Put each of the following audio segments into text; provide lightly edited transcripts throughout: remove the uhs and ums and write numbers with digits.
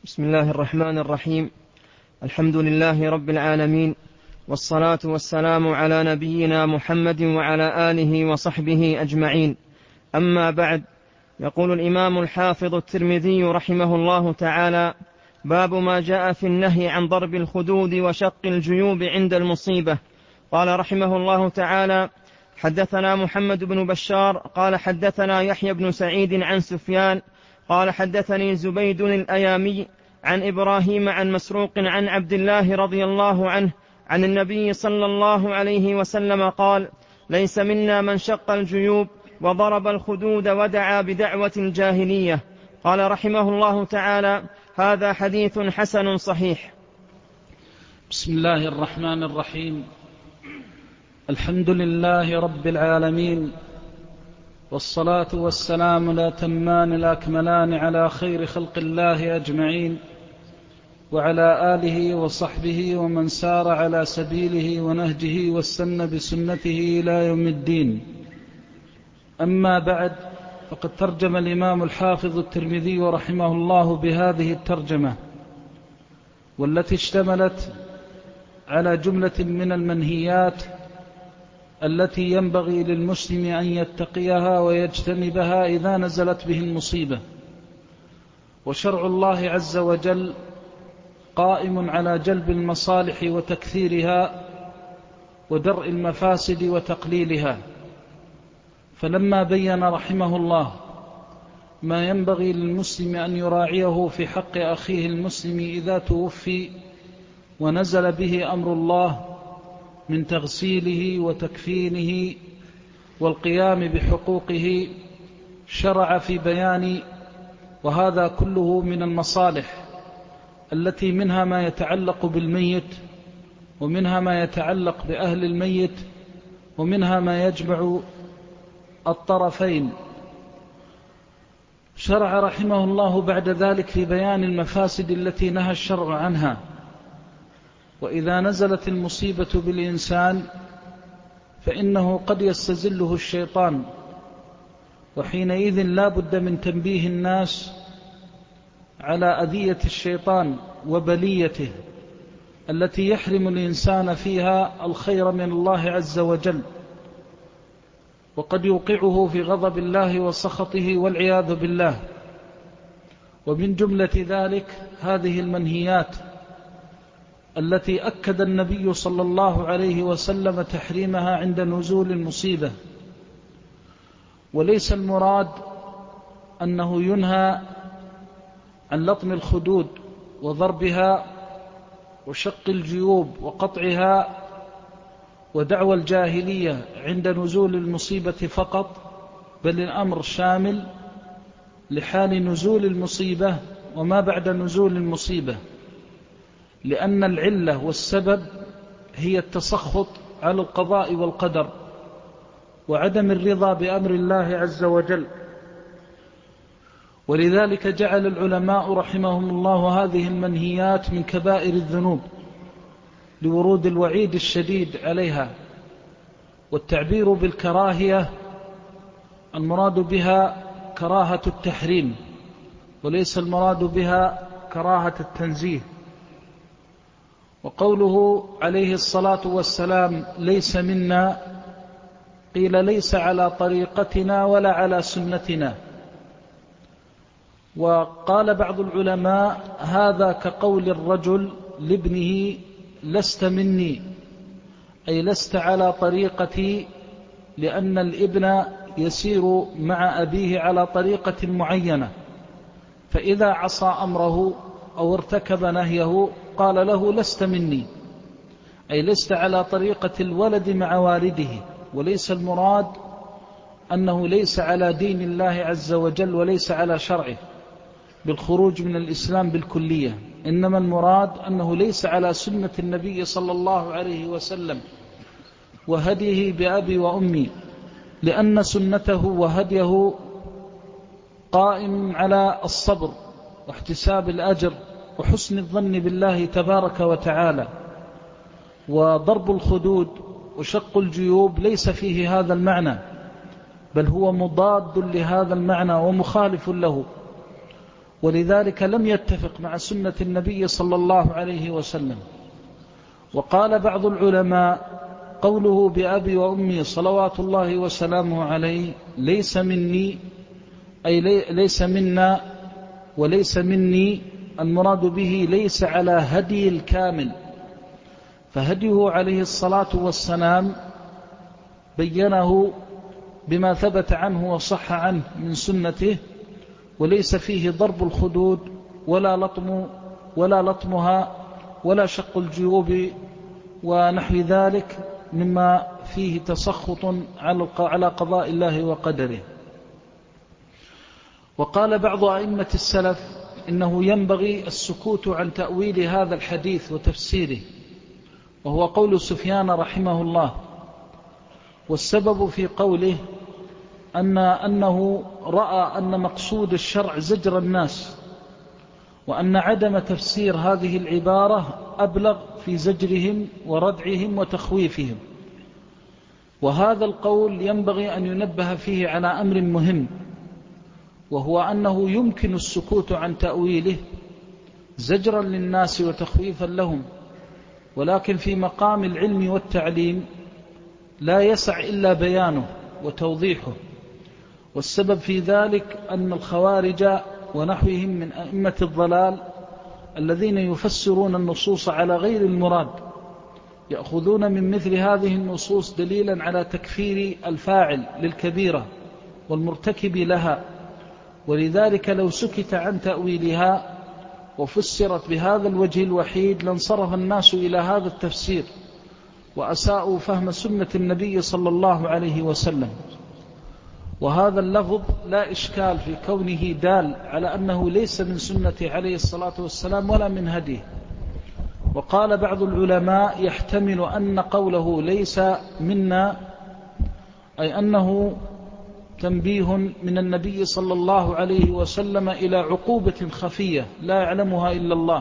بسم الله الرحمن الرحيم. الحمد لله رب العالمين، والصلاة والسلام على نبينا محمد وعلى آله وصحبه أجمعين. أما بعد، يقول الإمام الحافظ الترمذي رحمه الله تعالى: باب ما جاء في النهي عن ضرب الخدود وشق الجيوب عند المصيبة. قال رحمه الله تعالى: حدثنا محمد بن بشار قال حدثنا يحيى بن سعيد عن سفيان قال حدثني زبيد الأيامي عن إبراهيم عن مسروق عن عبد الله رضي الله عنه عن النبي صلى الله عليه وسلم قال: ليس منا من شق الجيوب وضرب الخدود ودعا بدعوة الجاهلية. قال رحمه الله تعالى: هذا حديث حسن صحيح. بسم الله الرحمن الرحيم. الحمد لله رب العالمين، والصلاة والسلام الأتمان الأكملان على خير خلق الله أجمعين، وعلى آله وصحبه ومن سار على سبيله ونهجه واستنى بسنته إلى يوم الدين. أما بعد، فقد ترجم الإمام الحافظ الترمذي رحمه الله بهذه الترجمة، والتي اشتملت على جملة من المنهيات التي ينبغي للمسلم أن يتقيها ويجتنبها إذا نزلت به المصيبة. وشرع الله عز وجل قائم على جلب المصالح وتكثيرها ودرء المفاسد وتقليلها، فلما بين رحمه الله ما ينبغي للمسلم أن يراعيه في حق أخيه المسلم إذا توفي ونزل به أمر الله من تغسيله وتكفينه والقيام بحقوقه، شرع في بيان وهذا كله من المصالح التي منها ما يتعلق بالميت، ومنها ما يتعلق بأهل الميت، ومنها ما يجمع الطرفين. شرع رحمه الله بعد ذلك في بيان المفاسد التي نهى الشرع عنها. وإذا نزلت المصيبة بالإنسان فإنه قد يستزله الشيطان، وحينئذ لا بد من تنبيه الناس على أذية الشيطان وبليته التي يحرم الإنسان فيها الخير من الله عز وجل، وقد يوقعه في غضب الله وسخطه والعياذ بالله. ومن جملة ذلك هذه المنهيات التي أكد النبي صلى الله عليه وسلم تحريمها عند نزول المصيبة. وليس المراد أنه ينهى عن لطم الخدود وضربها وشق الجيوب وقطعها ودعوى الجاهلية عند نزول المصيبة فقط، بل الأمر شامل لحال نزول المصيبة وما بعد نزول المصيبة، لأن العلة والسبب هي التسخط على القضاء والقدر وعدم الرضا بأمر الله عز وجل. ولذلك جعل العلماء رحمهم الله هذه المنهيات من كبائر الذنوب لورود الوعيد الشديد عليها. والتعبير بالكراهية المراد بها كراهة التحريم، وليس المراد بها كراهة التنزيه. وقوله عليه الصلاة والسلام ليس منا، قيل ليس على طريقتنا ولا على سنتنا. وقال بعض العلماء هذا كقول الرجل لابنه لست مني، أي لست على طريقتي، لأن الابن يسير مع أبيه على طريقة معينة، فإذا عصى أمره أو ارتكب نهيه قال له لست مني، أي لست على طريقة الولد مع والده. وليس المراد أنه ليس على دين الله عز وجل وليس على شرعه بالخروج من الإسلام بالكلية، إنما المراد أنه ليس على سنة النبي صلى الله عليه وسلم وهديه بأبي وأمي، لأن سنته وهديه قائم على الصبر واحتساب الأجر وحسن الظن بالله تبارك وتعالى. وضرب الخدود وشق الجيوب ليس فيه هذا المعنى، بل هو مضاد لهذا المعنى ومخالف له. ولذلك لم يتفق مع سنة النبي صلى الله عليه وسلم. وقال بعض العلماء قوله بأبي وأمي صلوات الله وسلامه عليه ليس مني، أي ليس منا وليس مني، المراد به ليس على هدي الكامل، فهديه عليه الصلاة والسلام بينه بما ثبت عنه وصح عنه من سنته، وليس فيه ضرب الخدود ولا لطمها ولا شق الجيوب ونحو ذلك مما فيه تسخط على قضاء الله وقدره. وقال بعض أئمة السلف إنه ينبغي السكوت عن تأويل هذا الحديث وتفسيره، وهو قول سفيان رحمه الله. والسبب في قوله أنه رأى أن مقصود الشرع زجر الناس، وأن عدم تفسير هذه العبارة أبلغ في زجرهم وردعهم وتخويفهم. وهذا القول ينبغي أن ينبه فيه على أمر مهم، وهو أنه يمكن السكوت عن تأويله زجرا للناس وتخويفا لهم، ولكن في مقام العلم والتعليم لا يسع إلا بيانه وتوضيحه. والسبب في ذلك أن الخوارج ونحوهم من أئمة الضلال الذين يفسرون النصوص على غير المراد يأخذون من مثل هذه النصوص دليلا على تكفير الفاعل للكبيرة والمرتكب لها. ولذلك لو سكت عن تأويلها وفسرت بهذا الوجه الوحيد لانصرف الناس إلى هذا التفسير وأساءوا فهم سنة النبي صلى الله عليه وسلم. وهذا اللفظ لا إشكال في كونه دال على أنه ليس من سنته عليه الصلاة والسلام ولا من هديه. وقال بعض العلماء يحتمل أن قوله ليس منا أي أنه تنبيه من النبي صلى الله عليه وسلم إلى عقوبة خفية لا يعلمها إلا الله.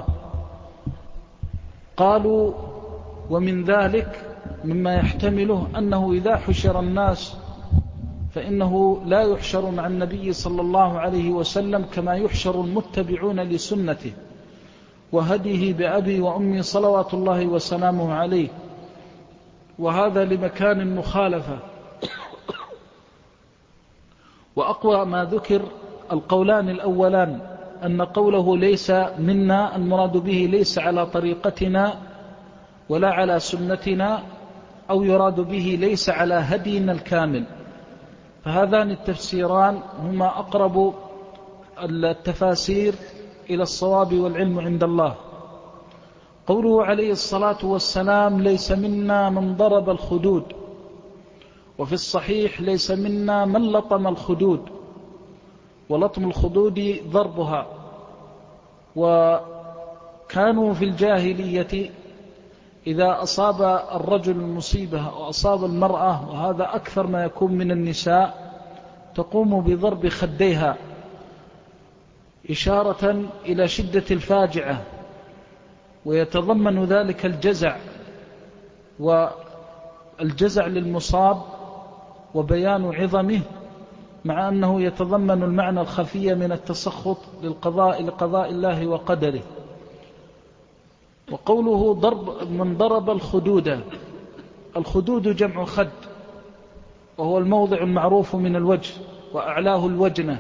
قالوا ومن ذلك مما يحتمله أنه إذا حشر الناس فإنه لا يحشر مع النبي صلى الله عليه وسلم كما يحشر المتبعون لسنته وهديه بأبي وأمي صلوات الله وسلامه عليه، وهذا لمكان المخالفة. وأقوى ما ذكر القولان الأولان، أن قوله ليس منا المراد به ليس على طريقتنا ولا على سنتنا، أو يراد به ليس على هدينا الكامل. فهذان التفسيران هما أقرب التفاسير إلى الصواب والعلم عند الله. قوله عليه الصلاة والسلام ليس منا من ضرب الخدود، وفي الصحيح ليس منا من لطم الخدود، ولطم الخدود ضربها. وكانوا في الجاهلية إذا أصاب الرجل المصيبة أو أصاب المرأة، وهذا أكثر ما يكون من النساء، تقوم بضرب خديها إشارة إلى شدة الفاجعة، ويتضمن ذلك الجزع، والجزع للمصاب وبيان عظمه، مع أنه يتضمن المعنى الخفي من التسخط لقضاء الله وقدره. وقوله من ضرب الخدود، الخدود جمع خد، وهو الموضع المعروف من الوجه، وأعلاه الوجنة،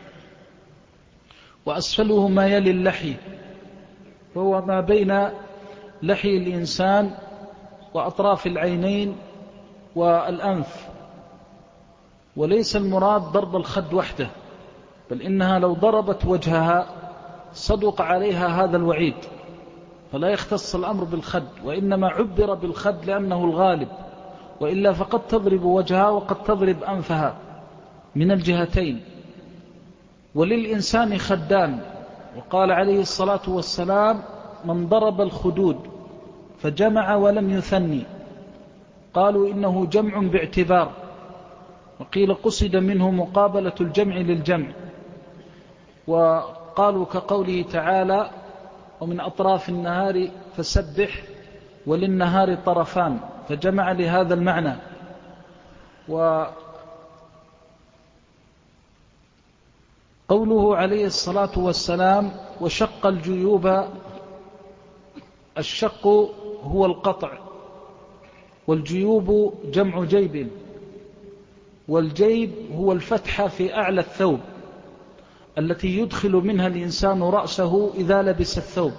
وأسفله ما يلي اللحي، وهو ما بين لحي الإنسان وأطراف العينين والأنف. وليس المراد ضرب الخد وحده، بل إنها لو ضربت وجهها صدق عليها هذا الوعيد، فلا يختص الأمر بالخد، وإنما عبر بالخد لأنه الغالب، وإلا فقد تضرب وجهها وقد تضرب أنفها من الجهتين. وللإنسان خدان، وقال عليه الصلاة والسلام من ضرب الخدود، فجمع ولم يثني. قالوا إنه جمع باعتبار، وقيل قصد منه مقابلة الجمع للجمع. وقالوا كقوله تعالى ومن أطراف النهار فسبح، وللنهار طرفان، فجمع لهذا المعنى. قوله عليه الصلاة والسلام وشق الجيوب، الشق هو القطع، والجيوب جمع جيب، والجيب هو الفتحة في أعلى الثوب التي يدخل منها الإنسان رأسه إذا لبس الثوب،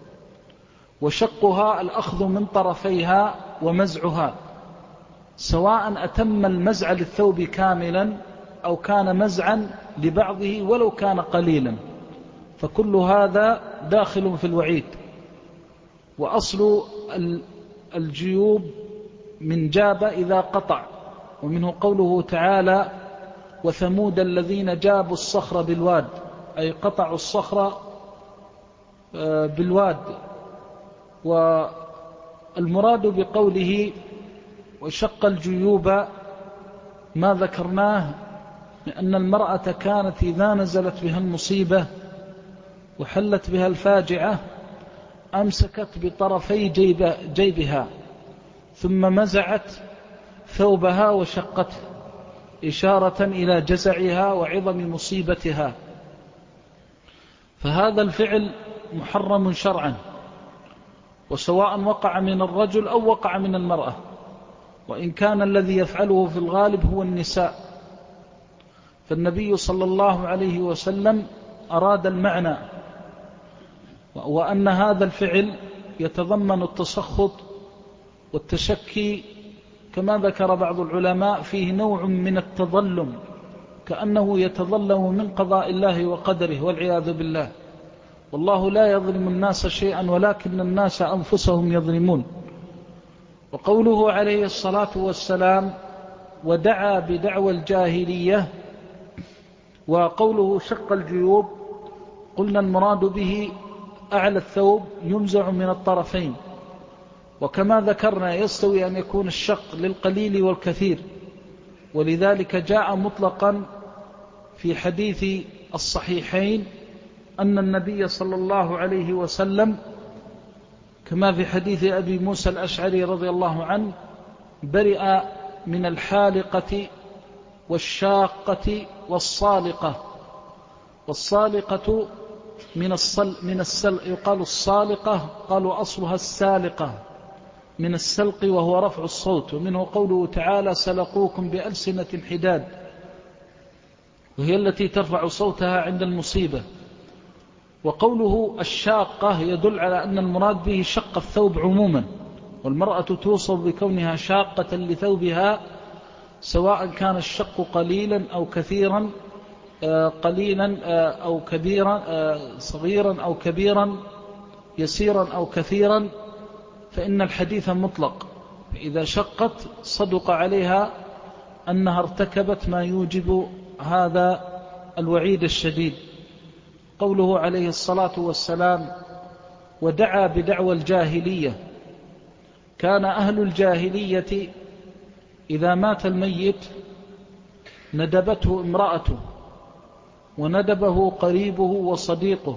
وشقها الأخذ من طرفيها ومزعها، سواء أتم المزع للثوب كاملا أو كان مزعا لبعضه ولو كان قليلا، فكل هذا داخل في الوعيد. وأصل الجيوب من جاب إذا قطع، ومنه قوله تعالى وثمود الذين جابوا الصخر بالواد، أي قطعوا الصخر بالواد. والمراد بقوله وشق الجيوب ما ذكرناه، لأن المرأة كانت إذا نزلت بها المصيبة وحلت بها الفاجعة أمسكت بطرفي جيبها ثم مزعت ثوبها وشقته، إشارة إلى جزعها وعظم مصيبتها. فهذا الفعل محرم شرعا، وسواء وقع من الرجل أو وقع من المرأة، وإن كان الذي يفعله في الغالب هو النساء. فالنبي صلى الله عليه وسلم أراد المعنى، وأن هذا الفعل يتضمن التسخط والتشكي، كما ذكر بعض العلماء فيه نوع من التظلم، كأنه يتظلم من قضاء الله وقدره والعياذ بالله. والله لا يظلم الناس شيئا ولكن الناس أنفسهم يظلمون. وقوله عليه الصلاة والسلام ودعا بدعوى الجاهلية، وقوله شق الجيوب قلنا المراد به أعلى الثوب ينزع من الطرفين، وكما ذكرنا يستوي أن يكون الشق للقليل والكثير، ولذلك جاء مطلقا في حديث الصحيحين أن النبي صلى الله عليه وسلم كما في حديث أبي موسى الأشعري رضي الله عنه برئ من الحالقة والشاقة والصالقة. والصالقة من السلق، يقال الصالقة قالوا أصلها السالقة من السلق وهو رفع الصوت، ومنه قوله تعالى سلقوكم بألسنة حداد، وهي التي ترفع صوتها عند المصيبة. وقوله الشاقة يدل على أن المراد به شق الثوب عموما، والمرأة توصف بكونها شاقة لثوبها، سواء كان الشق قليلا أو كثيرا، قليلا أو كبيرا، صغيرا أو كبيرا، يسيرا أو كثيرا، فإن الحديث مطلق، فإذا شقت صدق عليها أنها ارتكبت ما يوجب هذا الوعيد الشديد. قوله عليه الصلاة والسلام ودعا بدعوى الجاهلية، كان أهل الجاهلية إذا مات الميت ندبته امرأته وندبه قريبه وصديقه،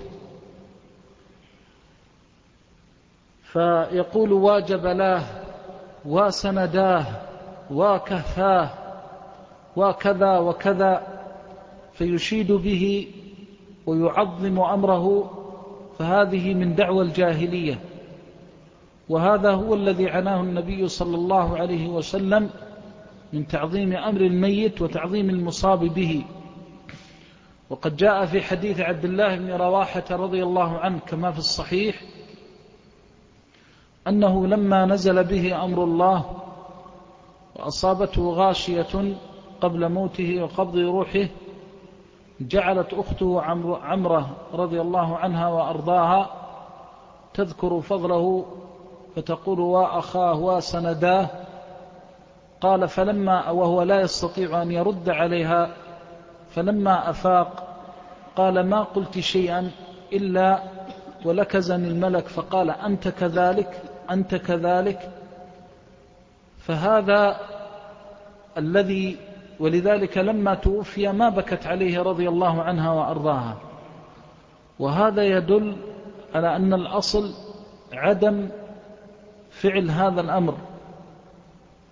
فيقول واجبلاه وسنداه وكفاه وكذا وكذا، فيشيد به ويعظم أمره، فهذه من دعوى الجاهلية. وهذا هو الذي عناه النبي صلى الله عليه وسلم من تعظيم أمر الميت وتعظيم المصاب به. وقد جاء في حديث عبد الله بن رواحة رضي الله عنه كما في الصحيح أنه لما نزل به أمر الله وأصابته غاشية قبل موته وقبض روحه، جعلت أخته عمرة رضي الله عنها وأرضاها تذكر فضله فتقول وأخاه وسنداه. قال فلما، وهو لا يستطيع أن يرد عليها، فلما أفاق قال ما قلت شيئا إلا ولكزني الملك فقال أنت كذلك أنت كذلك. فهذا الذي، ولذلك لما توفي ما بكت عليه رضي الله عنها وأرضاها. وهذا يدل على أن الأصل عدم فعل هذا الأمر،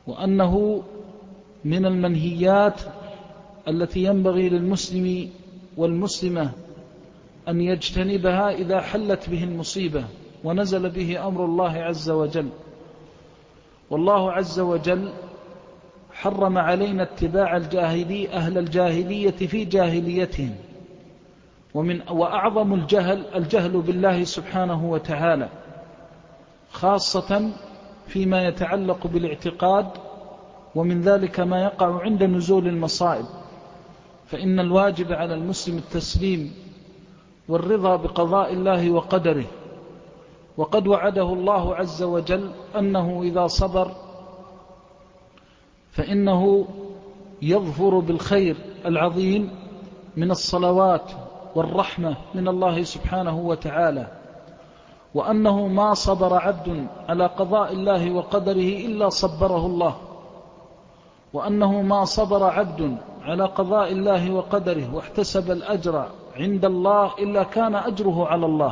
وأنه من المنهيات التي ينبغي للمسلم والمسلمة أن يجتنبها إذا حلت به المصيبة ونزل به أمر الله عز وجل. والله عز وجل حرم علينا اتباع أهل الجاهلية في جاهليتهم، وأعظم الجهل بالله سبحانه وتعالى، خاصة فيما يتعلق بالاعتقاد، ومن ذلك ما يقع عند نزول المصائب. فإن الواجب على المسلم التسليم والرضا بقضاء الله وقدره، وقد وعده الله عز وجل أنه إذا صبر فإنه يظفر بالخير العظيم من الصلوات والرحمة من الله سبحانه وتعالى، وأنه ما صبر عبد على قضاء الله وقدره إلا صبره الله، وأنه ما صبر عبد على قضاء الله وقدره واحتسب الأجر عند الله إلا كان أجره على الله،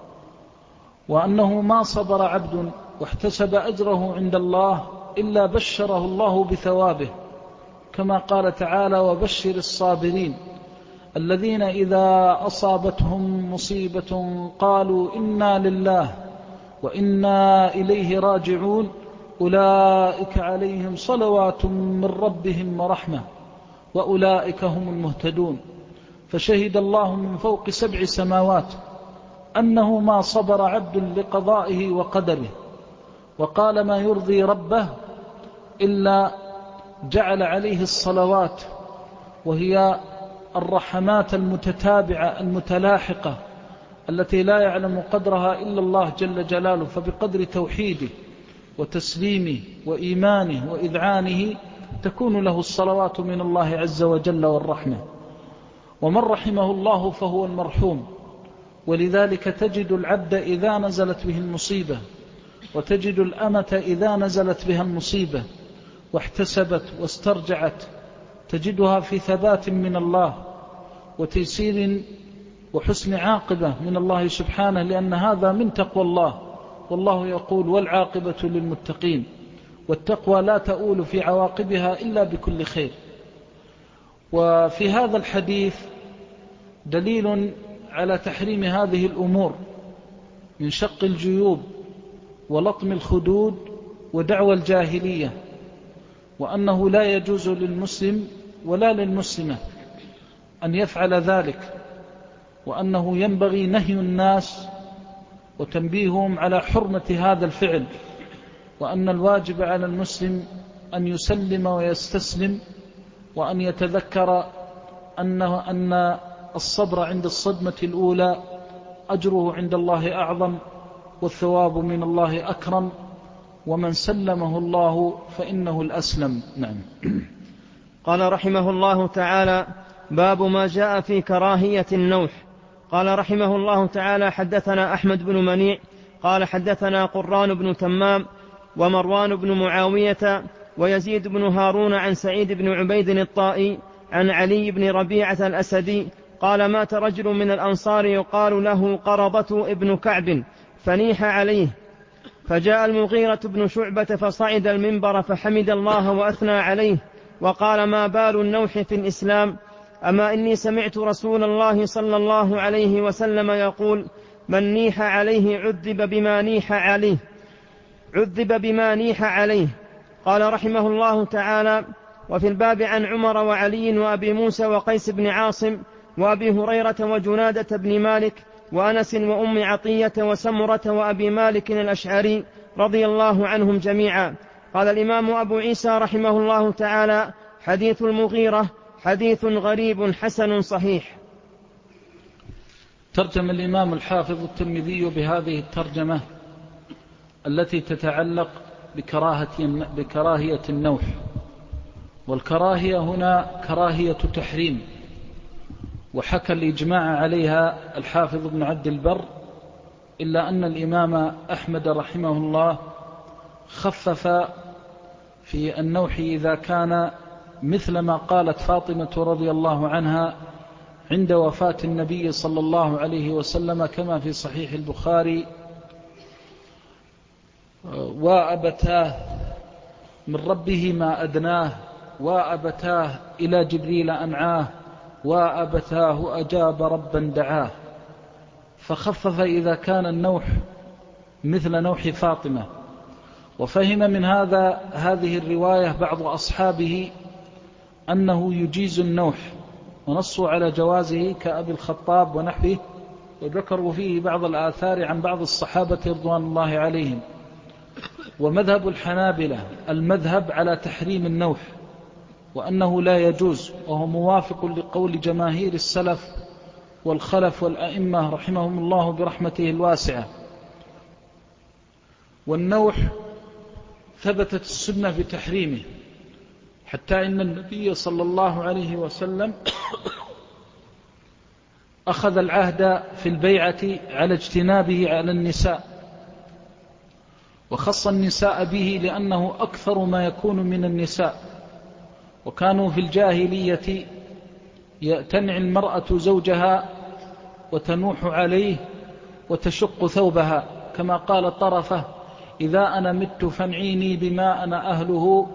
وأنه ما صبر عبد واحتسب أجره عند الله إلا بشره الله بثوابه، كما قال تعالى: وبشر الصابرين الذين إذا أصابتهم مصيبة قالوا إنا لله وإنا إليه راجعون أولئك عليهم صلوات من ربهم ورحمة وأولئك هم المهتدون. فشهد الله من فوق 7 سماوات أنه ما صبر عبد لقضائه وقدره وقال ما يرضي ربه إلا جعل عليه الصلوات، وهي الرحمات المتتابعة المتلاحقة التي لا يعلم قدرها إلا الله جل جلاله، فبقدر توحيده وتسليمه وإيمانه وإذعانه تكون له الصلوات من الله عز وجل والرحمة. ومن رحمه الله فهو المرحوم. ولذلك تجد العبد إذا نزلت به المصيبة، وتجد الأمة إذا نزلت بها المصيبة واحتسبت واسترجعت، تجدها في ثبات من الله وتيسير وحسن عاقبة من الله سبحانه، لأن هذا من تقوى الله. والله يقول: والعاقبة للمتقين. والتقوى لا تؤول في عواقبها إلا بكل خير. وفي هذا الحديث دليل على تحريم هذه الأمور من شق الجيوب ولطم الخدود ودعوى الجاهلية، وأنه لا يجوز للمسلم ولا للمسلمة أن يفعل ذلك، وأنه ينبغي نهي الناس وتنبيههم على حرمة هذا الفعل، وأن الواجب على المسلم أن يسلم ويستسلم، وأن يتذكر أن الصبر عند الصدمة الأولى أجره عند الله أعظم والثواب من الله أكرم، ومن سلمه الله فإنه الأسلم. نعم. قال رحمه الله تعالى: باب ما جاء في كراهية النوح. قال رحمه الله تعالى: حدثنا أحمد بن منيع قال حدثنا قران بن تمام ومروان بن معاوية ويزيد بن هارون عن سعيد بن عبيد الطائي عن علي بن ربيعة الأسدي قال: مات رجل من الأنصار يقال له قرضة ابن كعب فنيح عليه، فجاء المغيرة بن شعبة فصعد المنبر فحمد الله وأثنى عليه وقال: ما بال النوح في الإسلام؟ أما إني سمعت رسول الله صلى الله عليه وسلم يقول: من نيح عليه عذب بما نيح عليه. قال رحمه الله تعالى: وفي الباب عن عمر وعلي وأبي موسى وقيس بن عاصم وأبي هريرة وجنادة بن مالك وأنس وأم عطية وسمرة وأبي مالك الأشعري رضي الله عنهم جميعا. قال الإمام أبو عيسى رحمه الله تعالى: حديث المغيرة حديث غريب حسن صحيح. ترجم الإمام الحافظ الترمذي بهذه الترجمة التي تتعلق بكراهية النوح. والكراهية هنا كراهية تحريم، وحكى الإجماع عليها الحافظ بن عبد البر، إلا أن الإمام أحمد رحمه الله خفف في النوح إذا كان مثل ما قالت فاطمة رضي الله عنها عند وفاة النبي صلى الله عليه وسلم كما في صحيح البخاري: وأبتاه من ربه ما أدناه، وأبتاه إلى جبريل أنعاه، وأبتاه أجاب ربا دعاه، فخفف إذا كان النوح مثل نوح فاطمة. وفهم من هذه الرواية بعض أصحابه أنه يجيز النوح، ونصوا على جوازه كأبي الخطاب ونحوه، وذكروا فيه بعض الآثار عن بعض الصحابة رضوان الله عليهم. ومذهب الحنابلة المذهب على تحريم النوح، وأنه لا يجوز، وهو موافق لقول جماهير السلف والخلف والأئمة رحمهم الله برحمته الواسعة. والنوح ثبتت السنة بتحريمه، حتى إن النبي صلى الله عليه وسلم أخذ العهد في البيعة على اجتنابه على النساء، وخص النساء به لأنه أكثر ما يكون من النساء. وكانوا في الجاهلية تنعي المرأة زوجها وتنوح عليه وتشق ثوبها، كما قال طرفة: إذا أنا مت فانعيني بما أنا أهله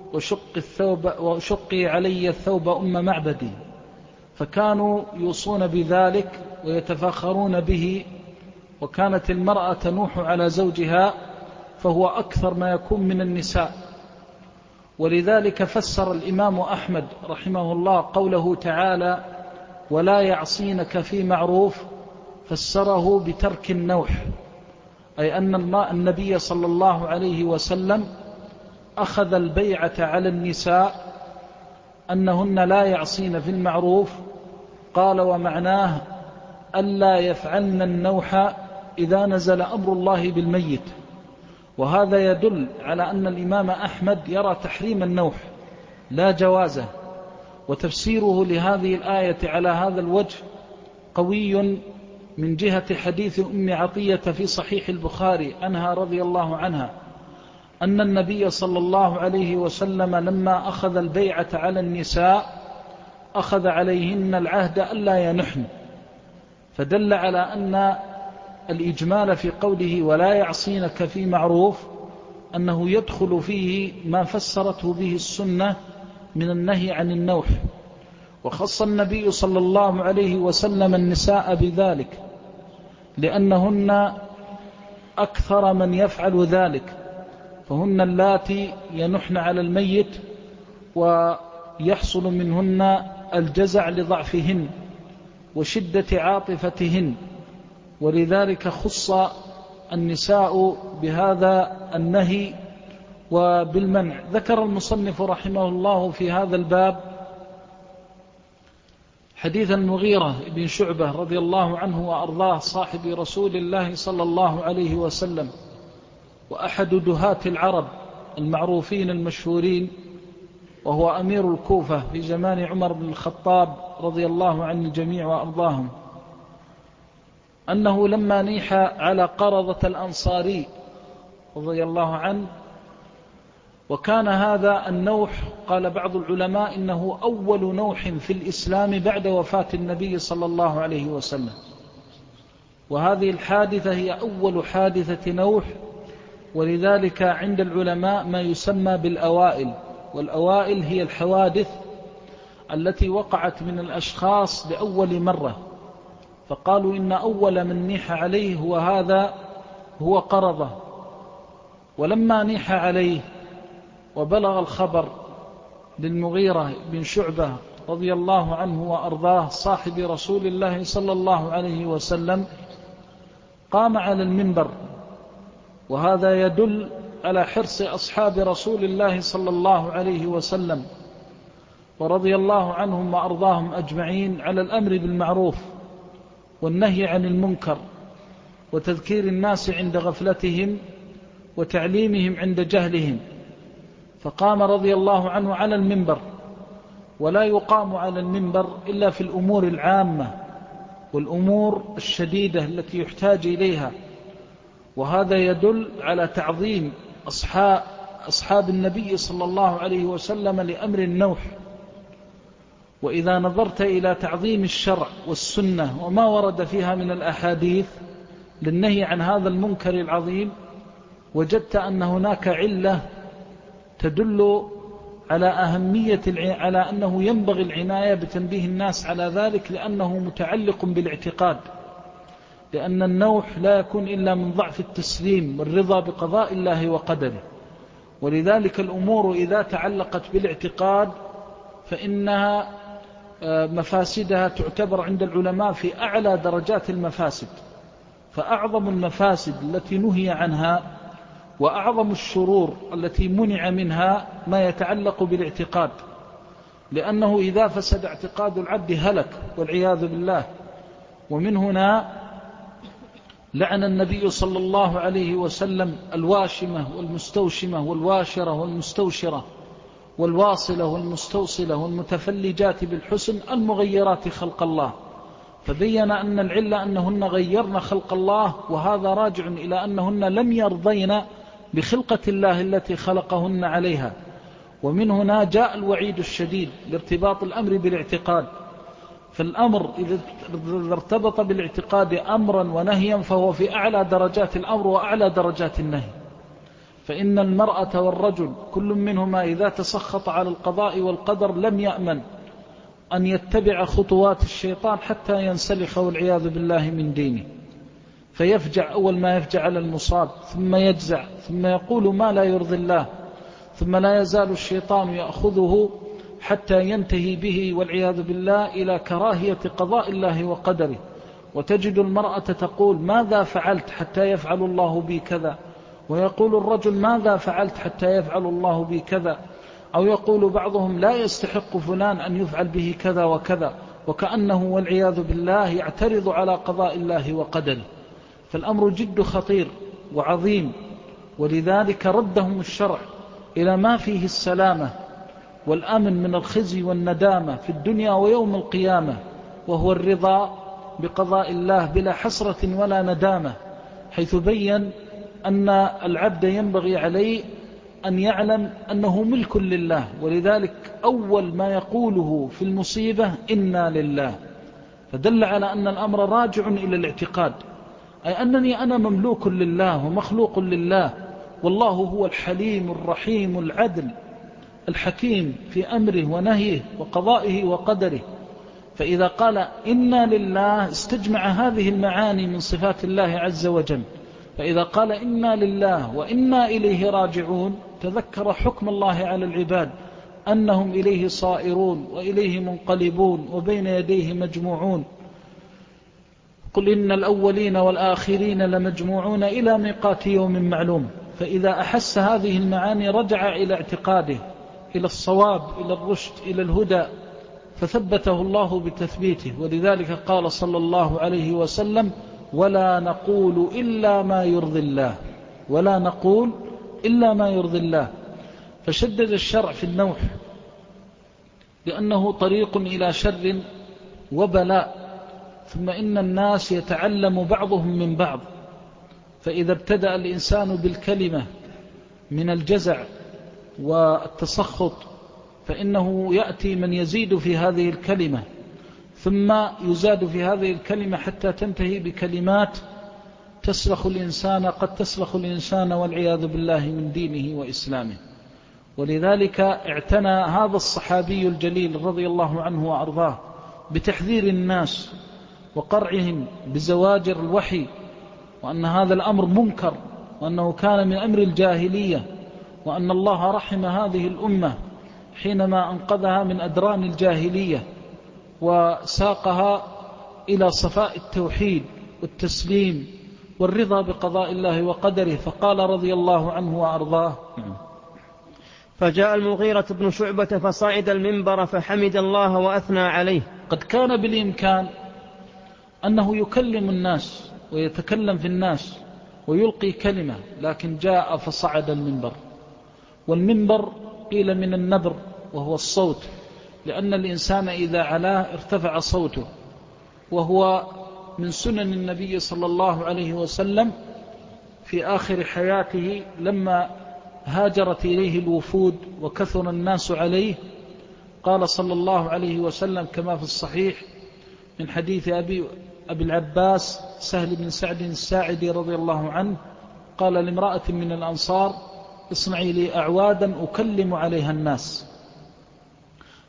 وشقي علي الثوب أم معبدي. فكانوا يوصون بذلك ويتفاخرون به، وكانت المرأة تنوح على زوجها فهو أكثر ما يكون من النساء. ولذلك فسر الإمام أحمد رحمه الله قوله تعالى: ولا يعصينك في معروف، فسره بترك النوح، أي أن النبي صلى الله عليه وسلم أخذ البيعة على النساء أنهن لا يعصين في المعروف. قال: ومعناه ألا يفعلن النوح إذا نزل أمر الله بالميت. وهذا يدل على أن الإمام أحمد يرى تحريم النوح لا جوازه. وتفسيره لهذه الآية على هذا الوجه قوي من جهة حديث أم عطية في صحيح البخاري عنها رضي الله عنها أن النبي صلى الله عليه وسلم لما أخذ البيعة على النساء أخذ عليهن العهد ألا ينحن، فدل على أن الإجمال في قوله ولا يعصينك في معروف أنه يدخل فيه ما فسرته به السنة من النهي عن النوح. وخص النبي صلى الله عليه وسلم النساء بذلك لأنهن أكثر من يفعل ذلك، فهن اللاتي ينحن على الميت ويحصل منهن الجزع لضعفهن وشدة عاطفتهن، ولذلك خص النساء بهذا النهي وبالمنع. ذكر المصنف رحمه الله في هذا الباب حديث المغيرة بن شعبة رضي الله عنه وأرضاه صاحب رسول الله صلى الله عليه وسلم، وأحد دهاة العرب المعروفين المشهورين، وهو أمير الكوفة في زمان عمر بن الخطاب رضي الله عن الجميع وأرضاهم، أنه لما نيح على قرضة الأنصاري رضي الله عنه، وكان هذا النوح قال بعض العلماء إنه أول نوح في الإسلام بعد وفاة النبي صلى الله عليه وسلم، وهذه الحادثة هي أول حادثة نوح. ولذلك عند العلماء ما يسمى بالأوائل، والأوائل هي الحوادث التي وقعت من الأشخاص لأول مرة، فقالوا إن أول من نيح عليه هو قرضة. ولما نيح عليه وبلغ الخبر للمغيرة بن شعبة رضي الله عنه وأرضاه صاحب رسول الله صلى الله عليه وسلم، قام على المنبر، وهذا يدل على حرص أصحاب رسول الله صلى الله عليه وسلم ورضي الله عنهم وأرضاهم أجمعين على الأمر بالمعروف والنهي عن المنكر وتذكير الناس عند غفلتهم وتعليمهم عند جهلهم. فقام رضي الله عنه على المنبر، ولا يقام على المنبر إلا في الأمور العامة والأمور الشديدة التي يحتاج إليها، وهذا يدل على تعظيم أصحاب النبي صلى الله عليه وسلم لأمر النوح. وإذا نظرت إلى تعظيم الشرع والسنة وما ورد فيها من الأحاديث للنهي عن هذا المنكر العظيم، وجدت أن هناك علة تدل على أنه ينبغي العناية بتنبيه الناس على ذلك، لأنه متعلق بالاعتقاد، لأن النوح لا يكون إلا من ضعف التسليم والرضا بقضاء الله وقدره. ولذلك الأمور إذا تعلقت بالاعتقاد فإنها مفاسدها تعتبر عند العلماء في أعلى درجات المفاسد. فأعظم المفاسد التي نهي عنها وأعظم الشرور التي منع منها ما يتعلق بالاعتقاد، لأنه إذا فسد اعتقاد العبد هلك والعياذ بالله. ومن هنا لعن النبي صلى الله عليه وسلم الواشمة والمستوشمة والواشرة والمستوشرة والواصلة والمستوصلة والمتفلجات بالحسن المغيرات خلق الله، فبين أن العلة أنهن غيرن خلق الله، وهذا راجع إلى أنهن لم يرضين بخلقة الله التي خلقهن عليها. ومن هنا جاء الوعيد الشديد لارتباط الأمر بالاعتقاد. فالأمر إذا ارتبط بالاعتقاد أمرا ونهيا فهو في أعلى درجات الأمر وأعلى درجات النهي. فإن المرأة والرجل كل منهما إذا تسخط على القضاء والقدر لم يأمن أن يتبع خطوات الشيطان حتى ينسلخ والعياذ بالله من دينه، فيفجع أول ما يفجع على المصاب، ثم يجزع، ثم يقول ما لا يرضي الله، ثم لا يزال الشيطان يأخذه حتى ينتهي به والعياذ بالله إلى كراهية قضاء الله وقدره. وتجد المرأة تقول ماذا فعلت حتى يفعل الله بي كذا، ويقول الرجل ماذا فعلت حتى يفعل الله بي كذا، أو يقول بعضهم لا يستحق فلان أن يفعل به كذا وكذا، وكأنه والعياذ بالله يعترض على قضاء الله وقدره. فالأمر جد خطير وعظيم، ولذلك ردهم الشرع إلى ما فيه السلامة والأمن من الخزي والندامة في الدنيا ويوم القيامة، وهو الرضا بقضاء الله بلا حسرة ولا ندامة، حيث بين أن العبد ينبغي عليه أن يعلم أنه ملك لله. ولذلك أول ما يقوله في المصيبة إنا لله، فدل على أن الأمر راجع إلى الاعتقاد، أي أنني أنا مملوك لله ومخلوق لله، والله هو الحليم الرحيم العدل الحكيم في أمره ونهيه وقضائه وقدره. فإذا قال إنا لله استجمع هذه المعاني من صفات الله عز وجل. فإذا قال إنا لله وإنا إليه راجعون تذكر حكم الله على العباد أنهم إليه صائرون وإليه منقلبون وبين يديه مجموعون. قل إن الأولين والآخرين لمجموعون إلى ميقات يوم معلوم. فإذا أحس هذه المعاني رجع إلى اعتقاده، إلى الصواب، إلى الرشد، إلى الهدى، فثبته الله بتثبيته. ولذلك قال صلى الله عليه وسلم ولا نقول إلا ما يرضي الله، ولا نقول إلا ما يرضي الله. فشدد الشرع في النوح لأنه طريق إلى شر وبلاء، ثم إن الناس يتعلم بعضهم من بعض. فإذا ابتدأ الإنسان بالكلمة من الجزع والتسخط فإنه يأتي من يزيد في هذه الكلمة، ثم يزاد في هذه الكلمة حتى تنتهي بكلمات تسلخ الإنسان، قد تسلخ الإنسان والعياذ بالله من دينه وإسلامه. ولذلك اعتنى هذا الصحابي الجليل رضي الله عنه وأرضاه بتحذير الناس وقرعهم بزواجر الوحي، وأن هذا الأمر منكر، وأنه كان من أمر الجاهلية، وأن الله رحم هذه الأمة حينما أنقذها من أدران الجاهلية وساقها إلى صفاء التوحيد والتسليم والرضا بقضاء الله وقدره. فقال رضي الله عنه وأرضاه فجاء المغيرة بن شعبة فصعد المنبر فحمد الله وأثنى عليه. قد كان بالإمكان أنه يكلم الناس ويتكلم في الناس ويلقي كلمة، لكن جاء فصعد المنبر. والمنبر قيل من النبر وهو الصوت، لأن الإنسان إذا علاه ارتفع صوته، وهو من سنن النبي صلى الله عليه وسلم في آخر حياته لما هاجرت إليه الوفود وكثر الناس عليه. قال صلى الله عليه وسلم كما في الصحيح من حديث أبي العباس سهل بن سعد الساعدي رضي الله عنه، قال لامرأة من الأنصار اصنعي لي أعوادا أكلم عليها الناس.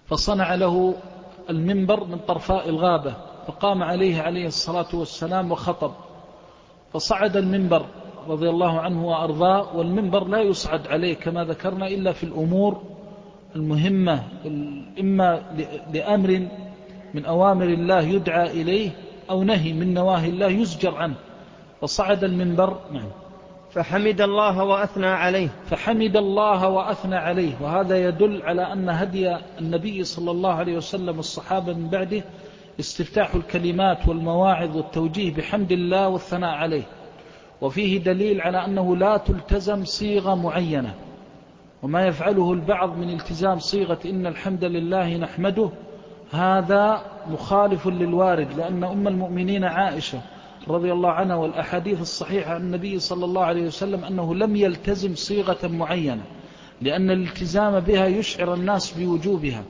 فصنع له المنبر من طرفاء الغابة، فقام عليه الصلاة والسلام وخطب، فصعد المنبر رضي الله عنه وأرضاه. والمنبر لا يصعد عليه كما ذكرنا إلا في الأمور المهمة، إما لأمر من أوامر الله يدعى إليه أو نهي من نواهي الله يزجر عنه. فصعد المنبر فحمد الله وأثنى عليه. فحمد الله وأثنى عليه. وهذا يدل على أن هدي النبي صلى الله عليه وسلم والصحابة من بعده استفتاح الكلمات والمواعظ والتوجيه بحمد الله والثناء عليه. وفيه دليل على أنه لا تلتزم صيغة معينة، وما يفعله البعض من التزام صيغة إن الحمد لله نحمده هذا مخالف للوارد، لأن أم المؤمنين عائشة رضي الله عنها والأحاديث الصحيحة عن النبي صلى الله عليه وسلم أنه لم يلتزم صيغة معينة، لأن الالتزام بها يشعر الناس بوجوبها،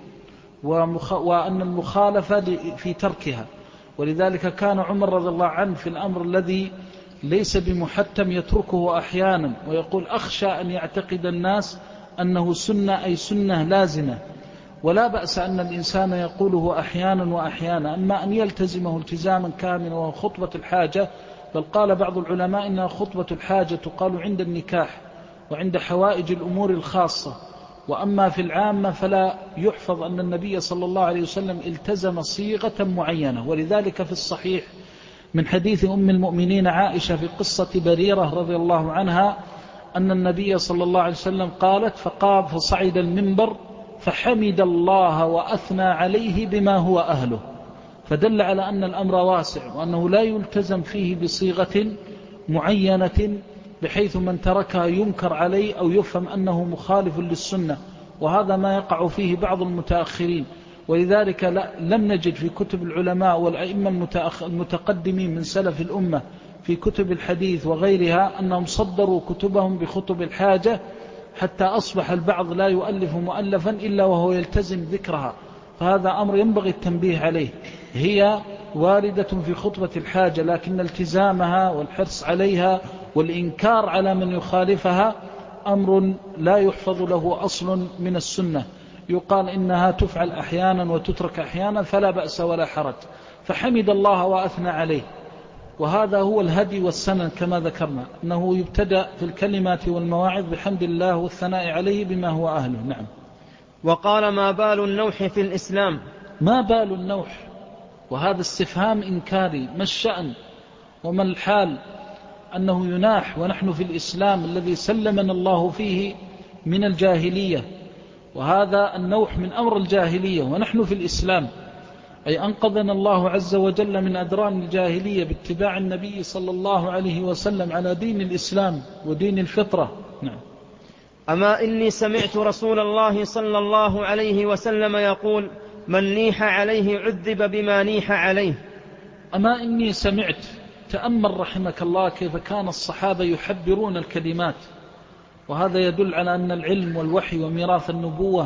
وأن المخالفة في تركها. ولذلك كان عمر رضي الله عنه في الأمر الذي ليس بمحتم يتركه أحيانا، ويقول أخشى أن يعتقد الناس أنه سنة أي سنة لازمة، ولا بأس أن الإنسان يقوله أحيانا وأحيانا. أما أن يلتزمه التزاما كاملا وهو خطبة الحاجة، بل قال بعض العلماء إنها خطبة الحاجة تقال عند النكاح وعند حوائج الأمور الخاصة، وأما في العامة فلا يحفظ أن النبي صلى الله عليه وسلم التزم صيغة معينة. ولذلك في الصحيح من حديث أم المؤمنين عائشة في قصة بريرة رضي الله عنها أن النبي صلى الله عليه وسلم قالت فقام فصعد المنبر فحمد الله وأثنى عليه بما هو أهله، فدل على أن الأمر واسع، وأنه لا يلتزم فيه بصيغة معينة بحيث من تركها ينكر عليه أو يفهم أنه مخالف للسنة، وهذا ما يقع فيه بعض المتأخرين. ولذلك لم نجد في كتب العلماء والأئمة المتقدمين من سلف الأمة في كتب الحديث وغيرها أنهم صدروا كتبهم بخطب الحاجة، حتى أصبح البعض لا يؤلف مؤلفا إلا وهو يلتزم ذكرها. فهذا أمر ينبغي التنبيه عليه. هي واردة في خطبة الحاجة، لكن التزامها والحرص عليها والإنكار على من يخالفها أمر لا يحفظ له أصل من السنة. يقال إنها تفعل أحيانا وتترك أحيانا فلا بأس ولا حرج. فحمد الله وأثنى عليه، وهذا هو الهدي والسنن كما ذكرنا، أنه يبتدأ في الكلمات والمواعظ بحمد الله والثناء عليه بما هو أهله. نعم. وقال ما بال النوح في الإسلام؟ ما بال النوح، وهذا استفهام إنكاري. ما الشأن وما الحال أنه يناح ونحن في الإسلام الذي سلمنا الله فيه من الجاهلية، وهذا النوح من أمر الجاهلية ونحن في الإسلام، أي أنقذنا الله عز وجل من أدران الجاهلية باتباع النبي صلى الله عليه وسلم على دين الإسلام ودين الفطرة. نعم. أما إني سمعت رسول الله صلى الله عليه وسلم يقول من نيح عليه عذب بما نيح عليه. أما إني سمعت، تأمل رحمك الله كيف كان الصحابة يحبرون الكلمات، وهذا يدل على أن العلم والوحي وميراث النبوة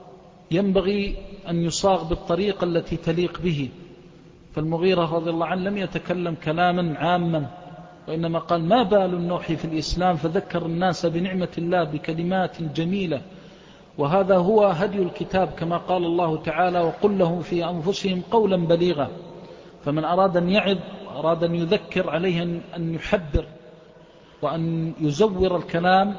ينبغي أن يصاغ بالطريقة التي تليق به. فالمغيرة رضي الله عنه لم يتكلم كلاما عاما، وإنما قال ما بال النوح في الإسلام، فذكر الناس بنعمة الله بكلمات جميلة. وهذا هو هدي الكتاب كما قال الله تعالى وقل لهم في أنفسهم قولا بليغا. فمن أراد أن يعظ وأراد أن يذكر عليه أن يحبر وأن يزور الكلام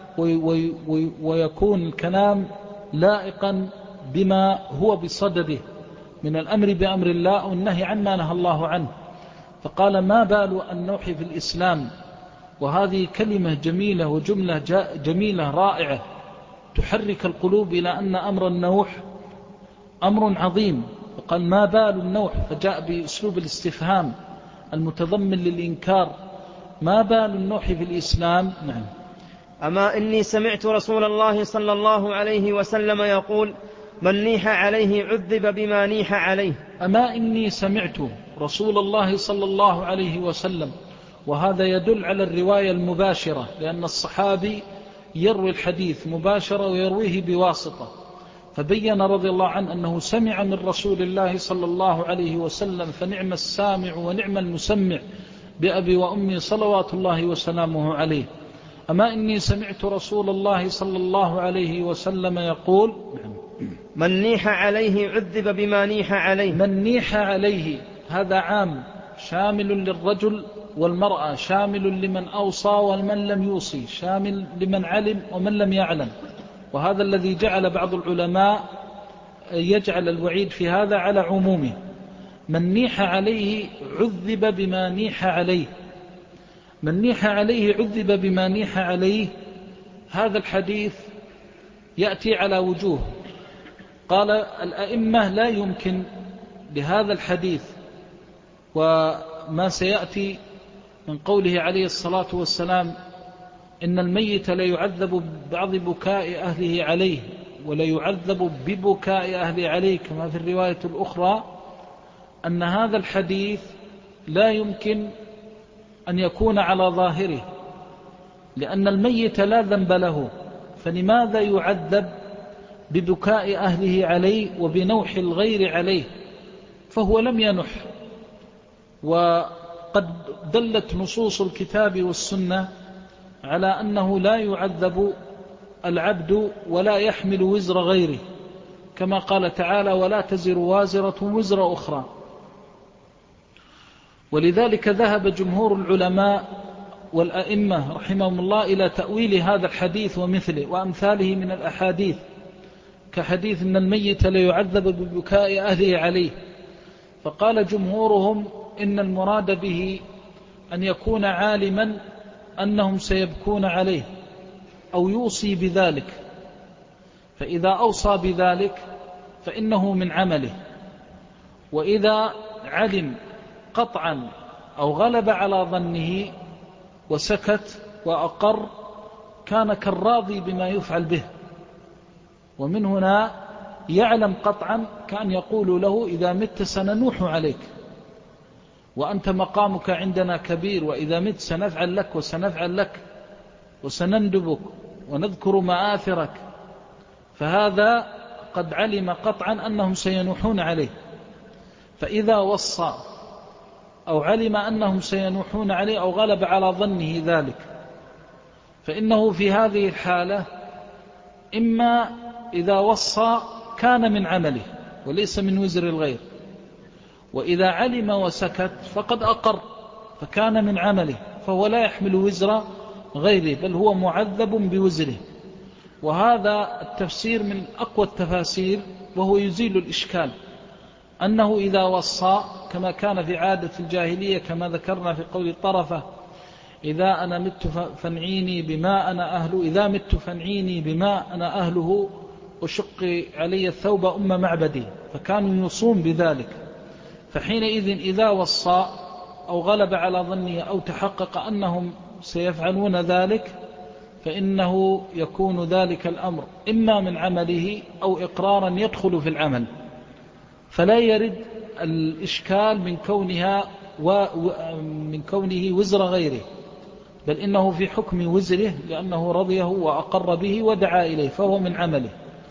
ويكون الكلام لائقا بما هو بصدده من الأمر بأمر الله والنهي عما نهى الله عنه. فقال ما بال النوح في الإسلام، وهذه كلمة جميلة وجملة جميلة رائعة تحرك القلوب إلى أن أمر النوح أمر عظيم. وقال ما بال النوح، فجاء بأسلوب الاستفهام المتضمن للإنكار. ما بال النوح في الإسلام؟ نعم. أما إني سمعت رسول الله صلى الله عليه وسلم يقول من نيح عليه عذب بما نيح عليه. أما إني سمعت رسول الله صلى الله عليه وسلم، وهذا يدل على الرواية المباشرة، لأن الصحابي يروي الحديث مباشرة ويرويه بواسطة. فبين رضي الله عنه أنه سمع من رسول الله صلى الله عليه وسلم، فنعم السامع ونعم المسمع بأبي وأمي صلوات الله وسلامه عليه. أما إني سمعت رسول الله صلى الله عليه وسلم يقول من نيح عليه عذب بما نيح عليه. من نيح عليه هذا عام شامل للرجل والمرأة، شامل لمن أوصى ومن لم يوصي، شامل لمن علم ومن لم يعلم. وهذا الذي جعل بعض العلماء يجعل الوعيد في هذا على عمومه. من نيح عليه عذب بما نيح عليه. من نيح عليه عذب بما نيح عليه، هذا الحديث يأتي على وجوه. قال الأئمة لا يمكن لهذا الحديث وما سيأتي من قوله عليه الصلاة والسلام إن الميت لا يعذب ببعض بكاء أهله عليه ولا يعذب ببكاء أهله عليه كما في الرواية الأخرى، أن هذا الحديث لا يمكن أن يكون على ظاهره، لأن الميت لا ذنب له، فلماذا يعذب ببكاء أهله عليه وبنوح الغير عليه؟ فهو لم ينح. وقد دلت نصوص الكتاب والسنة على أنه لا يعذب العبد ولا يحمل وزر غيره، كما قال تعالى ولا تزر وازرة وزر أخرى. ولذلك ذهب جمهور العلماء والأئمة رحمهم الله إلى تأويل هذا الحديث ومثله وأمثاله من الأحاديث، كحديث إن الميت لا يعذب ببكاء أهله عليه. فقال جمهورهم إن المراد به أن يكون عالما أنهم سيبكون عليه أو يوصي بذلك، فإذا أوصى بذلك فإنه من عمله. وإذا علم قطعا أو غلب على ظنه وسكت وأقر كان كالراضي بما يفعل به. ومن هنا يعلم قطعا كأن يقول له إذا مت سننوح عليك وأنت مقامك عندنا كبير، وإذا مت سنفعل لك وسنفعل لك وسنندبك ونذكر مآثرك. فهذا قد علم قطعا أنهم سينوحون عليه، فإذا وصى أو علم أنهم سينوحون عليه أو غلب على ظنه ذلك، فإنه في هذه الحالة إما إذا وصى كان من عمله وليس من وزر الغير، وإذا علم وسكت فقد أقر فكان من عمله، فهو لا يحمل وزر غيره بل هو معذب بوزره. وهذا التفسير من أقوى التفاسير، وهو يزيل الإشكال أنه إذا وصى كما كان في عادة الجاهلية كما ذكرنا في قول طرفة إذا أنا مت فانعيني بما أنا أهله، إذا مت فانعيني بما أنا أهله وشق علي الثوب أم معبدي، فكانوا يوصون بذلك. فحينئذ إذا وصى أو غلب على ظنه أو تحقق أنهم سيفعلون ذلك فإنه يكون ذلك الأمر إما من عمله أو إقرارا يدخل في العمل، فلا يرد الإشكال من كونه وزر غيره، بل إنه في حكم وزره لأنه رضيه وأقر به ودعا إليه فهو من عمله.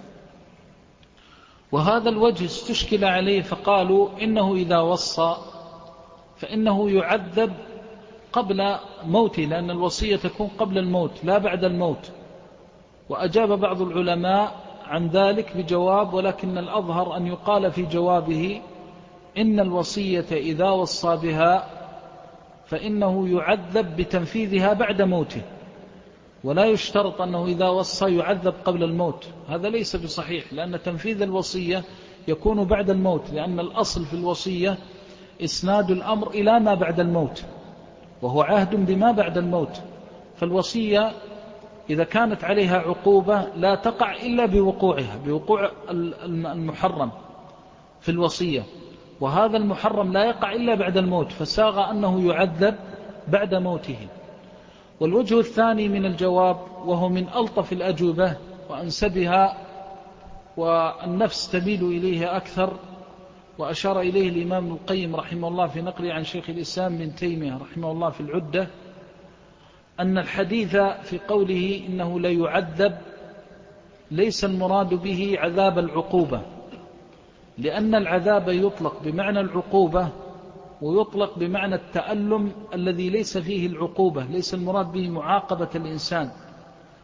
وهذا الوجه استشكل عليه فقالوا إنه إذا وصى فإنه يعذب قبل موته، لأن الوصية تكون قبل الموت لا بعد الموت. وأجاب بعض العلماء عن ذلك بجواب، ولكن الأظهر أن يقال في جوابه إن الوصية إذا وصى بها فإنه يعذب بتنفيذها بعد موته، ولا يشترط أنه إذا وصى يعذب قبل الموت. هذا ليس بصحيح، لأن تنفيذ الوصية يكون بعد الموت، لأن الأصل في الوصية إسناد الأمر إلى ما بعد الموت، وهو عهد بما بعد الموت. فالوصية إذا كانت عليها عقوبة لا تقع إلا بوقوعها، بوقوع المحرم في الوصية، وهذا المحرم لا يقع إلا بعد الموت، فساغ أنه يعذب بعد موته. والوجه الثاني من الجواب، وهو من ألطف الأجوبة وأنسبها والنفس تميل إليه أكثر، وأشار إليه الإمام ابن القيم رحمه الله في نقله عن شيخ الإسلام بن تيمية رحمه الله في العدة، أن الحديث في قوله إنه لا يعذب ليس المراد به عذاب العقوبة، لأن العذاب يطلق بمعنى العقوبة ويطلق بمعنى التألم الذي ليس فيه العقوبة، ليس المراد به معاقبة الإنسان،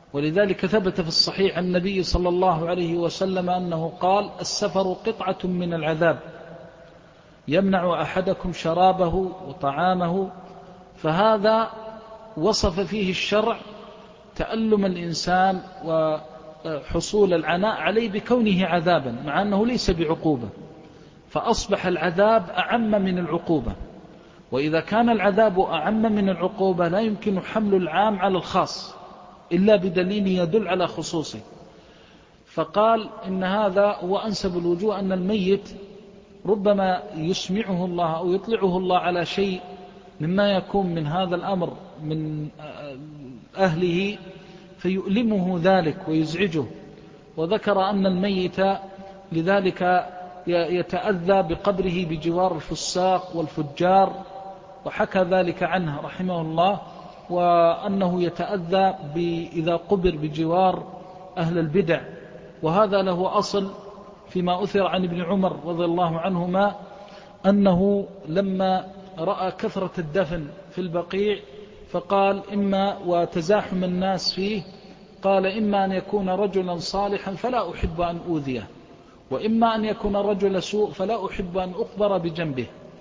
ولذلك ثبت في الصحيح عن النبي صلى الله عليه وسلم أنه قال: السفر قطعة من العذاب يمنع أحدكم شرابه وطعامه. فهذا وصف فيه الشرع تألم الإنسان وحصول العناء عليه بكونه عذابا، مع أنه ليس بعقوبة، فأصبح العذاب أعم من العقوبة. وإذا كان العذاب أعم من العقوبة لا يمكن حمل العام على الخاص إلا بدليل يدل على خصوصه. فقال إن هذا هو أنسب الوجوه، أن الميت ربما يسمعه الله أو يطلعه الله على شيء مما يكون من هذا الأمر من أهله فيؤلمه ذلك ويزعجه. وذكر أن الميت لذلك يتأذى بقبره بجوار الفساق والفجار، وحكى ذلك عنه رحمه الله، وأنه يتأذى إذا قبر بجوار أهل البدع. وهذا له أصل فيما أثر عن ابن عمر رضي الله عنهما أنه لما رأى كثرة الدفن في البقيع فقال إما وتزاحم الناس فيه، قال: إما أن يكون رجلا صالحا فلا أحب أن أوذيه، وإما أن يكون رجل سوء فلا أحب أن أقبر بجنبه.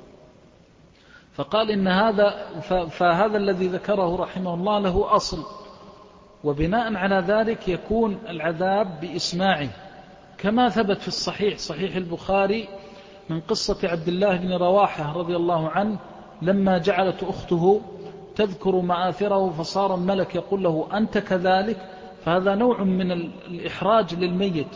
فقال إن فهذا الذي ذكره رحمه الله له أصل، وبناء على ذلك يكون العذاب بإسماعه، كما ثبت في صحيح البخاري من قصة عبد الله بن رواحة رضي الله عنه لما جعلت أخته تذكر مآثره فصار الملك يقول له: أنت كذلك. فهذا نوع من الإحراج للميت،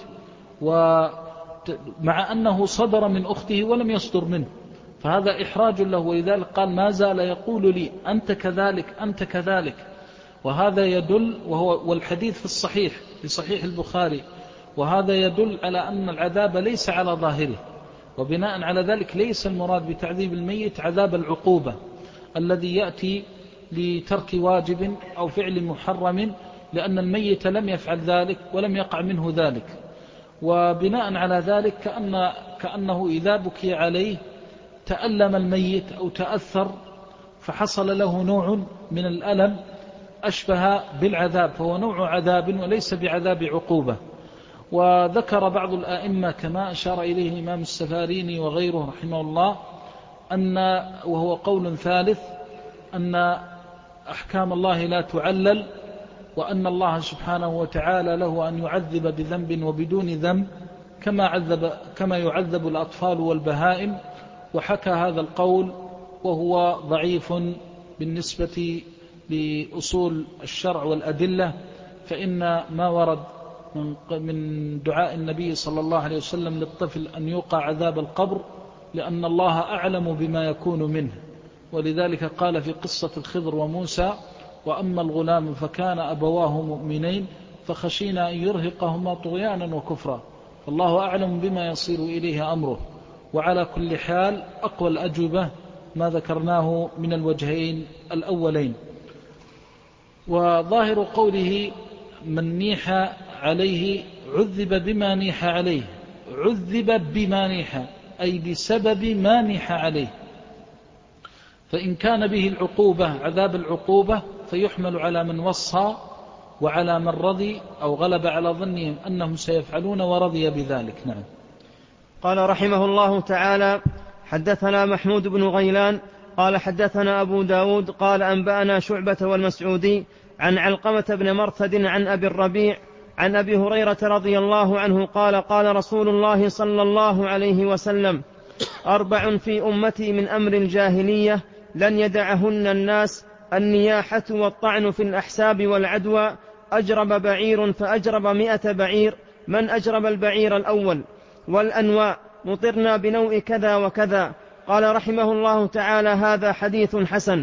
ومع أنه صدر من أخته ولم يصدر منه، فهذا إحراج له. ولذلك قال: ما زال يقول لي أنت كذلك أنت كذلك. وهذا يدل، والحديث في صحيح البخاري، وهذا يدل على أن العذاب ليس على ظاهره. وبناء على ذلك ليس المراد بتعذيب الميت عذاب العقوبة الذي يأتي لترك واجب أو فعل محرم، لأن الميت لم يفعل ذلك ولم يقع منه ذلك. وبناء على ذلك كأنه إذا بكي عليه تألم الميت أو تأثر فحصل له نوع من الألم أشبه بالعذاب، فهو نوع عذاب وليس بعذاب عقوبة. وذكر بعض الآئمة كما أشار إليه الإمام السفاريني وغيره رحمه الله وهو قول ثالث، أن أحكام الله لا تعلل، وأن الله سبحانه وتعالى له أن يعذب بذنب وبدون ذنب كما يعذب الأطفال والبهائم. وحكى هذا القول وهو ضعيف بالنسبة لأصول الشرع والأدلة، فإن ما ورد من دعاء النبي صلى الله عليه وسلم للطفل أن يوقع عذاب القبر لأن الله أعلم بما يكون منه. ولذلك قال في قصة الخضر وموسى: وأما الغلام فكان أبواه مؤمنين فخشينا أن يرهقهما طغيانا وكفرا، فالله أعلم بما يصير إليه أمره. وعلى كل حال أقوى الأجوبة ما ذكرناه من الوجهين الأولين. وظاهر قوله: من نيح عليه عذب بما نيح عليه، عذب بما نيح أي بسبب ما نيح عليه. فإن كان به العقوبة عذاب العقوبة فيحمل على من وصى وعلى من رضي أو غلب على ظنهم أنهم سيفعلون ورضي بذلك. نعم. قال رحمه الله تعالى: حدثنا محمود بن غيلان قال حدثنا أبو داود قال أنبأنا شعبة والمسعودي عن علقمة بن مرثد عن أبي الربيع عن أبي هريرة رضي الله عنه قال: قال رسول الله صلى الله عليه وسلم: 4 في أمتي من أمر الجاهلية لن يدعهن الناس: النياحة والطعن في الأحساب والعدوى، أجرب بعير فأجرب 100 بعير من أجرب البعير الأول، والأنواء مطرنا بنوء كذا وكذا. قال رحمه الله تعالى: هذا حديث حسن.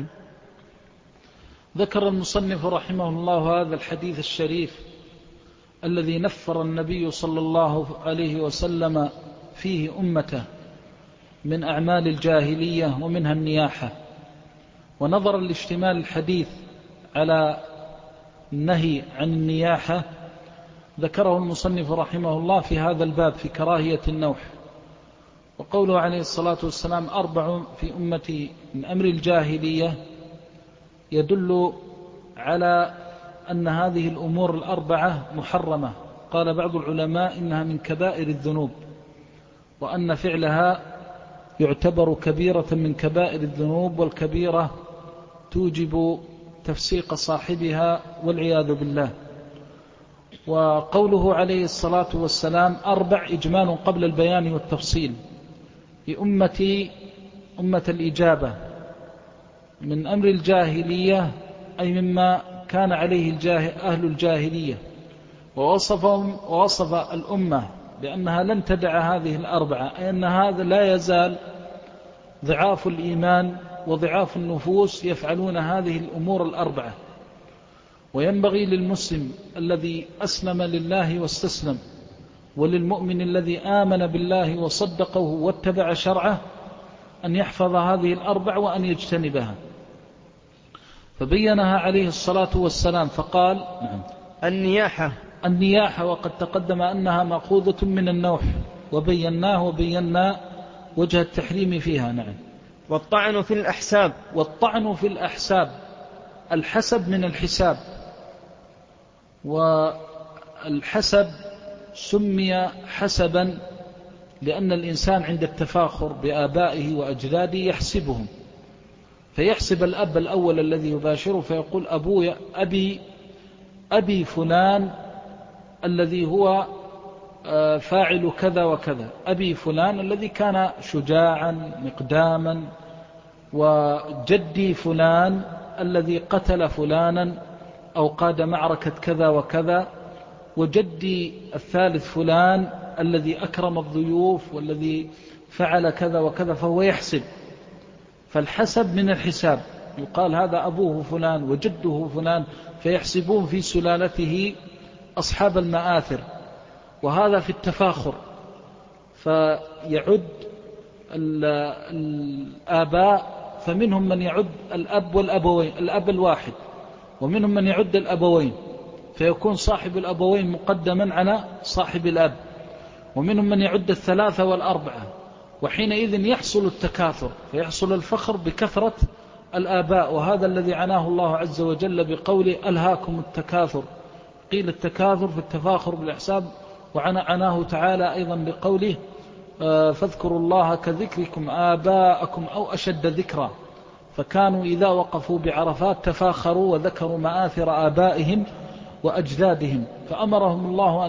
ذكر المصنف رحمه الله هذا الحديث الشريف الذي نفر النبي صلى الله عليه وسلم فيه أمته من أعمال الجاهلية ومنها النياحة. ونظرا لاشتمال الحديث على النهي عن النياحة ذكره المصنف رحمه الله في هذا الباب في كراهية النوح. وقوله عليه الصلاة والسلام: 4 في أمتي من أمر الجاهلية يدل على أن هذه الأمور الأربعة محرمة. قال بعض العلماء إنها من كبائر الذنوب، وأن فعلها يعتبر كبيرة من كبائر الذنوب، والكبيرة توجب تفسيق صاحبها والعياذ بالله. وقوله عليه الصلاة والسلام 4 إجمال قبل البيان والتفصيل لأمتي أمة الإجابة من أمر الجاهلية، أي مما كان عليه أهل الجاهلية، ووصف الأمة بأنها لن تدع هذه 4، أي أن هذا لا يزال ضعاف الإيمان وضعاف النفوس يفعلون هذه الأمور 4. وينبغي للمسلم الذي أسلم لله واستسلم، وللمؤمن الذي آمن بالله وصدقه واتبع شرعه، أن يحفظ هذه 4 وأن يجتنبها. فبينها عليه الصلاة والسلام فقال: النياحة، وقد تقدم أنها مأخوذة من النوح، وبينا وجه التحريم فيها. نعم. والطعن في الأحساب، الحسب من الحساب، والحسب سمي حسبا لأن الإنسان عند التفاخر بآبائه وأجداده يحسبهم، فيحسب الأب الأول الذي يباشره فيقول أبي فلان الذي هو فاعل كذا وكذا، أبي فلان الذي كان شجاعا مقداما، وجدي فلان الذي قتل فلانا أو قاد معركة كذا وكذا، وجدي الثالث فلان الذي أكرم الضيوف والذي فعل كذا وكذا، فهو يحسب. فالحسب من الحساب، يقال هذا أبوه فلان وجده فلان، فيحسبون في سلالته أصحاب المآثر. وهذا في التفاخر، فيعد الآباء، فمنهم من يعد الأب والأبوين، الأب الواحد، ومنهم من يعد الأبوين، فيكون صاحب الأبوين مقدما على صاحب الأب، ومنهم من يعد 3 و4، وحينئذ يحصل التكاثر، فيحصل الفخر بكثرة الآباء. وهذا الذي عناه الله عز وجل بقوله ألهاكم التكاثر، قيل التكاثر في التفاخر بالأحساب، وعناه تعالى أيضا بقوله فاذكروا الله كذكركم آباءكم أو أشد ذكرا، فكانوا إذا وقفوا بعرفات تفاخروا وذكروا مآثر آبائهم وأجدادهم، فأمرهم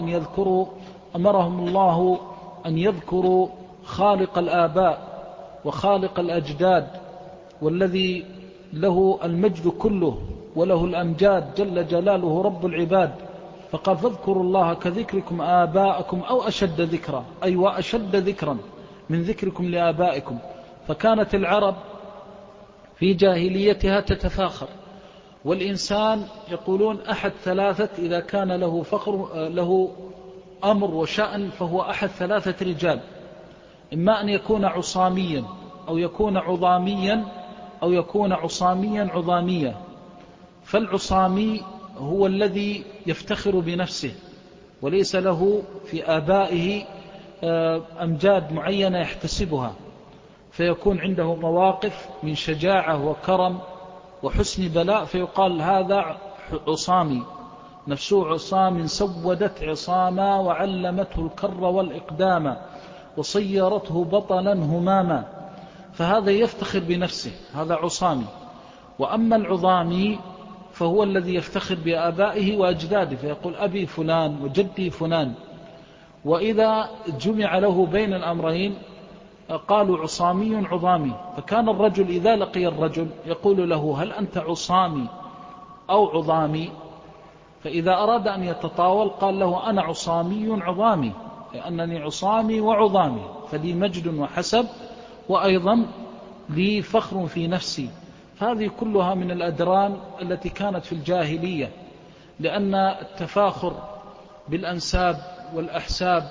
الله أن يذكروا خالق الآباء وخالق الأجداد، والذي له المجد كله وله الأمجاد جل جلاله رب العباد، فقال فاذكروا الله كذكركم آباءكم أو أشد ذكرا، أي وأشد ذكرا من ذكركم لآبائكم. فكانت العرب في جاهليتها تتفاخر، والإنسان يقولون أحد 3 إذا كان له فخر له أمر وشأن فهو أحد 3 رجال، إما أن يكون عصاميا أو يكون عظاميا أو يكون عصاميا عظاميا. فالعصامي هو الذي يفتخر بنفسه وليس له في آبائه أمجاد معينة يحتسبها، فيكون عنده مواقف من شجاعة وكرم وحسن بلاء، فيقال هذا عصامي، نفسه عصام سودت عصاما وعلمته الكر والإقدام وصيرته بطلا هماما، فهذا يفتخر بنفسه، هذا عصامي. وأما العظامي فهو الذي يفتخر بآبائه وأجداده، فيقول أبي فلان وجدي فلان. وإذا جمع له بين الأمرين قالوا عصامي عظامي، فكان الرجل إذا لقي الرجل يقول له هل أنت عصامي أو عظامي؟ فإذا أراد أن يتطاول قال له أنا عصامي عظامي، لأنني عصامي وعظامي، فلي مجد وحسب، وأيضا لي فخر في نفسي. فهذه كلها من الأدران التي كانت في الجاهلية، لأن التفاخر بالأنساب والأحساب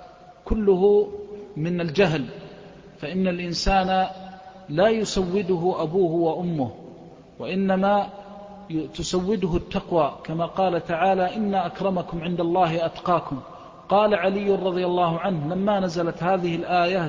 كله من الجهل، فإن الإنسان لا يسوده أبوه وأمه، وإنما تسوده التقوى، كما قال تعالى إن أكرمكم عند الله أتقاكم. قال علي رضي الله عنه لما نزلت هذه الآية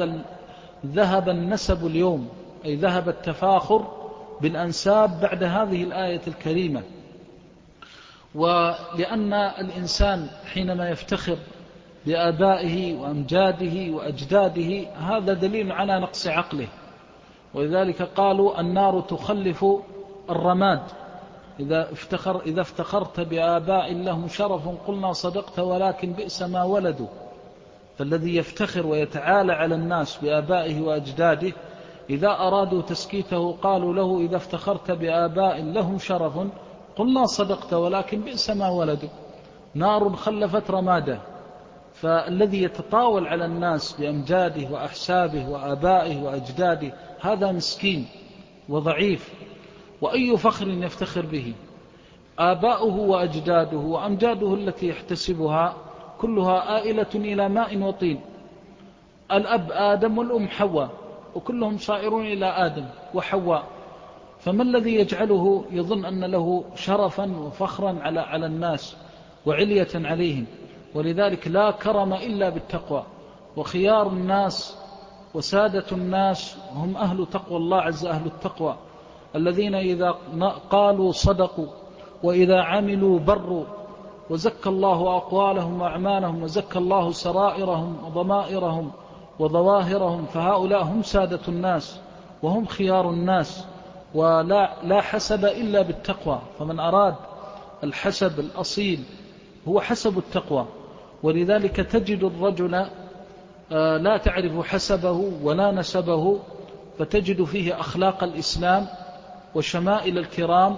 ذهب النسب اليوم، أي ذهب التفاخر بالأنساب بعد هذه الآية الكريمة. ولأن الإنسان حينما يفتخر بآبائه وأمجاده وأجداده هذا دليل على نقص عقله، ولذلك قالوا النار تخلف الرماد. إذا افتخرت بآباء لهم شرف قلنا صدقت ولكن بئس ما ولدوا. فالذي يفتخر ويتعالى على الناس بآبائه وأجداده إذا أرادوا تسكيته قالوا له إذا افتخرت بآباء لهم شرف قلنا صدقت ولكن بئس ما ولدوا. نار خلفت رماده. فالذي يتطاول على الناس بأمجاده وأحسابه وآبائه وأجداده هذا مسكين وضعيف. وأي فخر يفتخر به؟ آباؤه وأجداده وأمجاده التي يحتسبها كلها آئلة إلى ماء وطين. الأب آدم والأم حواء، وكلهم صائرون إلى آدم وحواء. فما الذي يجعله يظن أن له شرفا وفخرا على الناس وعلية عليهم؟ ولذلك لا كرم إلا بالتقوى. وخيار الناس وسادة الناس هم أهل تقوى الله عز، أهل التقوى الذين إذا قالوا صدقوا وإذا عملوا بروا وزكى الله أقوالهم وأعمالهم وزكى الله سرائرهم وضمائرهم وظواهرهم. فهؤلاء هم سادة الناس وهم خيار الناس. ولا حسب إلا بالتقوى. فمن أراد الحسب الأصيل هو حسب التقوى. ولذلك تجد الرجل لا تعرف حسبه ولا نسبه، فتجد فيه أخلاق الإسلام وشمائل الكرام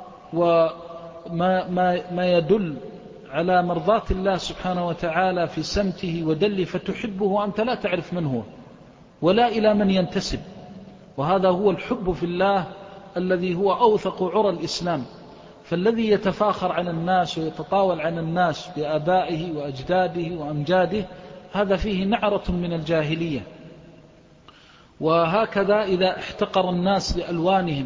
وما يدل على مرضاة الله سبحانه وتعالى في سمته ودل، فتحبه وأنت لا تعرف من هو ولا إلى من ينتسب. وهذا هو الحب في الله الذي هو أوثق عرى الإسلام. فالذي يتفاخر عن الناس ويتطاول عن الناس بآبائه وأجداده وأمجاده هذا فيه نعرة من الجاهلية. وهكذا إذا احتقر الناس لألوانهم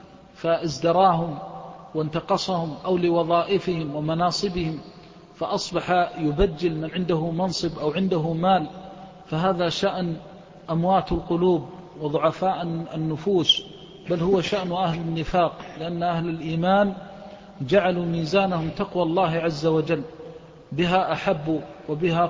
فازدراهم وانتقصهم، أو لوظائفهم ومناصبهم فأصبح يبجل من عنده منصب أو عنده مال، فهذا شأن أموات القلوب وضعفاء النفوس، بل هو شأن أهل النفاق. لأن أهل الإيمان جعلوا ميزانهم تقوى الله عز وجل، بها أحبوا وبها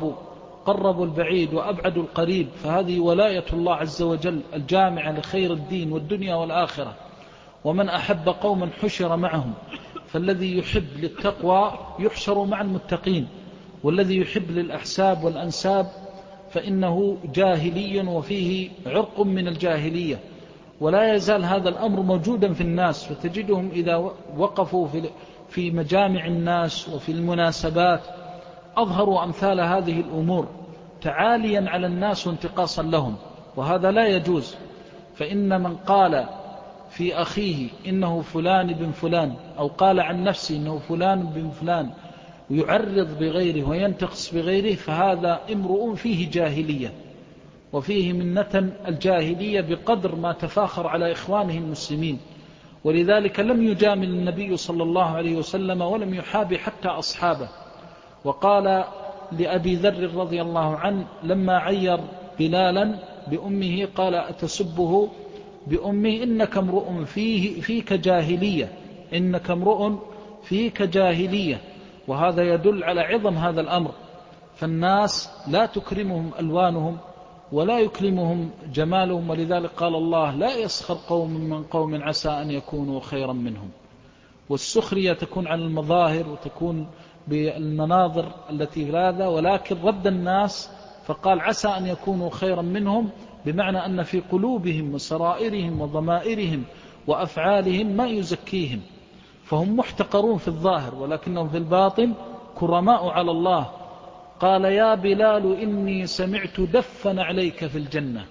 قربوا البعيد وأبعدوا القريب. فهذه ولاية الله عز وجل الجامعة لخير الدين والدنيا والآخرة. ومن أحب قوما حشر معهم. فالذي يحب للتقوى يحشر مع المتقين، والذي يحب للأحساب والأنساب فإنه جاهلي وفيه عرق من الجاهلية. ولا يزال هذا الأمر موجودا في الناس، فتجدهم إذا وقفوا في مجامع الناس وفي المناسبات أظهروا أمثال هذه الأمور تعاليا على الناس وانتقاصا لهم، وهذا لا يجوز. فإن من قال في أخيه إنه فلان بن فلان، أو قال عن نفسه إنه فلان بن فلان، ويعرض بغيره وينتقص بغيره، فهذا امرؤ فيه جاهلية وفيه منة الجاهلية بقدر ما تفاخر على إخوانه المسلمين. ولذلك لم يجامل النبي صلى الله عليه وسلم ولم يحابي حتى أصحابه. وقال لأبي ذر رضي الله عنه لما عير بلالا بأمه قال أتسبه بأمه إنك امرؤ فيك جاهلية، إنك امرؤ فيك جاهلية. وهذا يدل على عظم هذا الأمر. فالناس لا تكرمهم ألوانهم ولا يكرمهم جمالهم. ولذلك قال الله لا يسخر قوم من قوم عسى أن يكونوا خيرا منهم. والسخرية تكون على المظاهر وتكون بالمناظر التي هذا، ولكن رد الناس فقال عسى أن يكونوا خيرا منهم، بمعنى أن في قلوبهم وسرائرهم وضمائرهم وأفعالهم ما يزكيهم. فهم محتقرون في الظاهر ولكنهم في الباطن كرماء على الله. قال يا بلال إني سمعت دفن عليك في الجنة.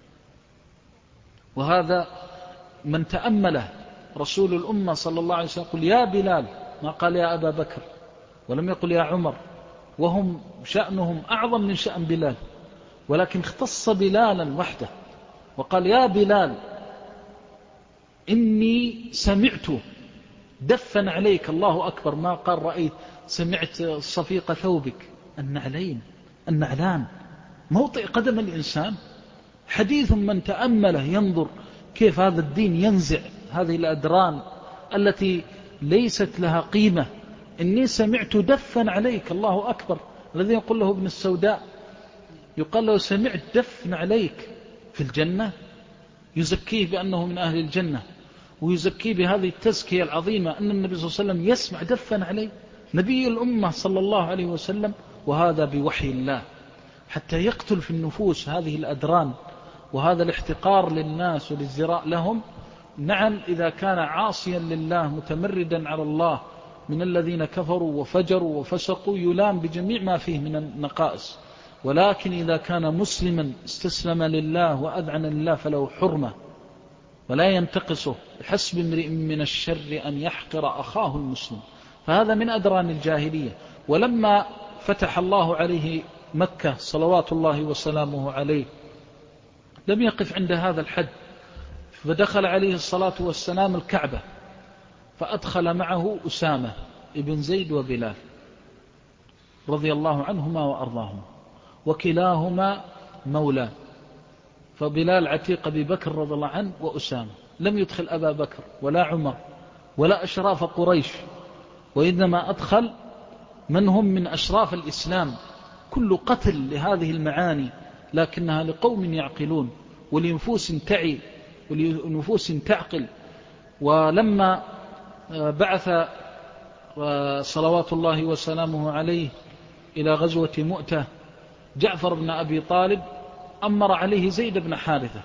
وهذا من تأمله رسول الأمة صلى الله عليه وسلم يقول يا بلال، ما قال يا أبا بكر ولم يقل يا عمر، وهم شأنهم أعظم من شأن بلال، ولكن اختص بلالا وحده وقال يا بلال إني سمعت دفن عليك. الله أكبر، ما قال رأيت سمعت صفيق ثوبك. النعلان موطئ قدم الإنسان. حديث من تأمله ينظر كيف هذا الدين ينزع هذه الأدران التي ليست لها قيمة إني سمعت دفا عليك. الله أكبر. الذي يقول له ابن السوداء يقال له سمعت دفن عليك في الجنة، يزكيه بأنه من أهل الجنة، ويزكيه بهذه التزكية العظيمة أن النبي صلى الله عليه وسلم يسمع دفن عليه، نبي الأمة صلى الله عليه وسلم، وهذا بوحي الله، حتى يقتل في النفوس هذه الأدران وهذا الاحتقار للناس والازدراء لهم. نعم إذا كان عاصيا لله متمردا على الله من الذين كفروا وفجروا وفسقوا يلام بجميع ما فيه من النقائص، ولكن إذا كان مسلما استسلم لله وأذعن لله فله حرمة ولا ينتقصه، بحسب امرئ من الشر أن يحقر أخاه المسلم. فهذا من أدران الجاهلية. ولما فتح الله عليه مكة صلوات الله وسلامه عليه لم يقف عند هذا الحد، فدخل عليه الصلاة والسلام الكعبة، فأدخل معه أسامة ابن زيد وبلال رضي الله عنهما وأرضاهما، وكلاهما مولى، فبلال عتيق أبي بكر رضي الله عنه وأسامة. لم يدخل أبا بكر ولا عمر ولا أشراف قريش، وإنما أدخل من هم من أشراف الإسلام. كل قتل لهذه المعاني، لكنها لقوم يعقلون ولنفوس تعي ولنفوس تعقل. ولما بعث صلوات الله وسلامه عليه إلى غزوة مؤتة جعفر بن أبي طالب أمر عليه زيد بن حارثة،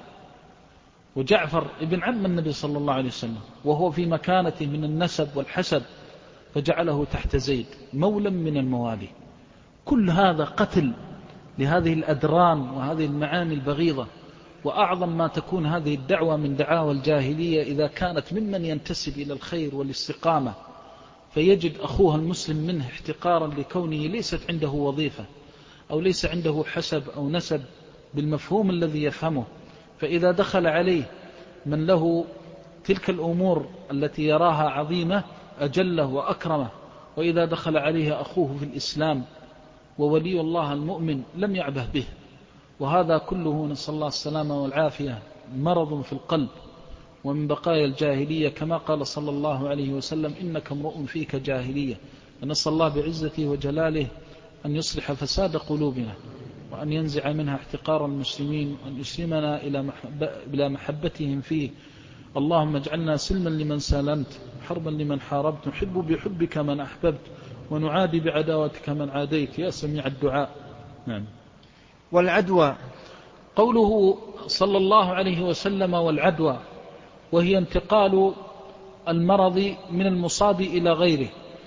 وجعفر ابن عم النبي صلى الله عليه وسلم وهو في مكانته من النسب والحسب، فجعله تحت زيد مولا من الموالي. كل هذا قتل لهذه الأدران وهذه المعاني البغيضة. وأعظم ما تكون هذه الدعوة من دعاوى الجاهلية إذا كانت ممن ينتسب إلى الخير والاستقامة، فيجد أخوها المسلم منه احتقارا لكونه ليست عنده وظيفة أو ليس عنده حسب أو نسب بالمفهوم الذي يفهمه، فإذا دخل عليه من له تلك الأمور التي يراها عظيمة أجله وأكرمه، وإذا دخل عليه أخوه في الإسلام وولي الله المؤمن لم يعبه به. وهذا كله نسأل الله السلامة والعافية مرض في القلب ومن بقايا الجاهلية، كما قال صلى الله عليه وسلم إنك امرؤ فيك جاهلية. ونسأل الله بعزته وجلاله أن يصلح فساد قلوبنا، وأن ينزع منها احتقار المسلمين، وأن يسلمنا إلى محبتهم فيه. اللهم اجعلنا سلما لمن سالمت، حربا لمن حاربت، نحب بحبك من أحببت، ونعادي بعداوتك من عاديت، يا سميع الدعاء. نعم. والعدوى، قوله صلى الله عليه وسلم والعدوى، وهي انتقال المرض من المصاب إلى غيره.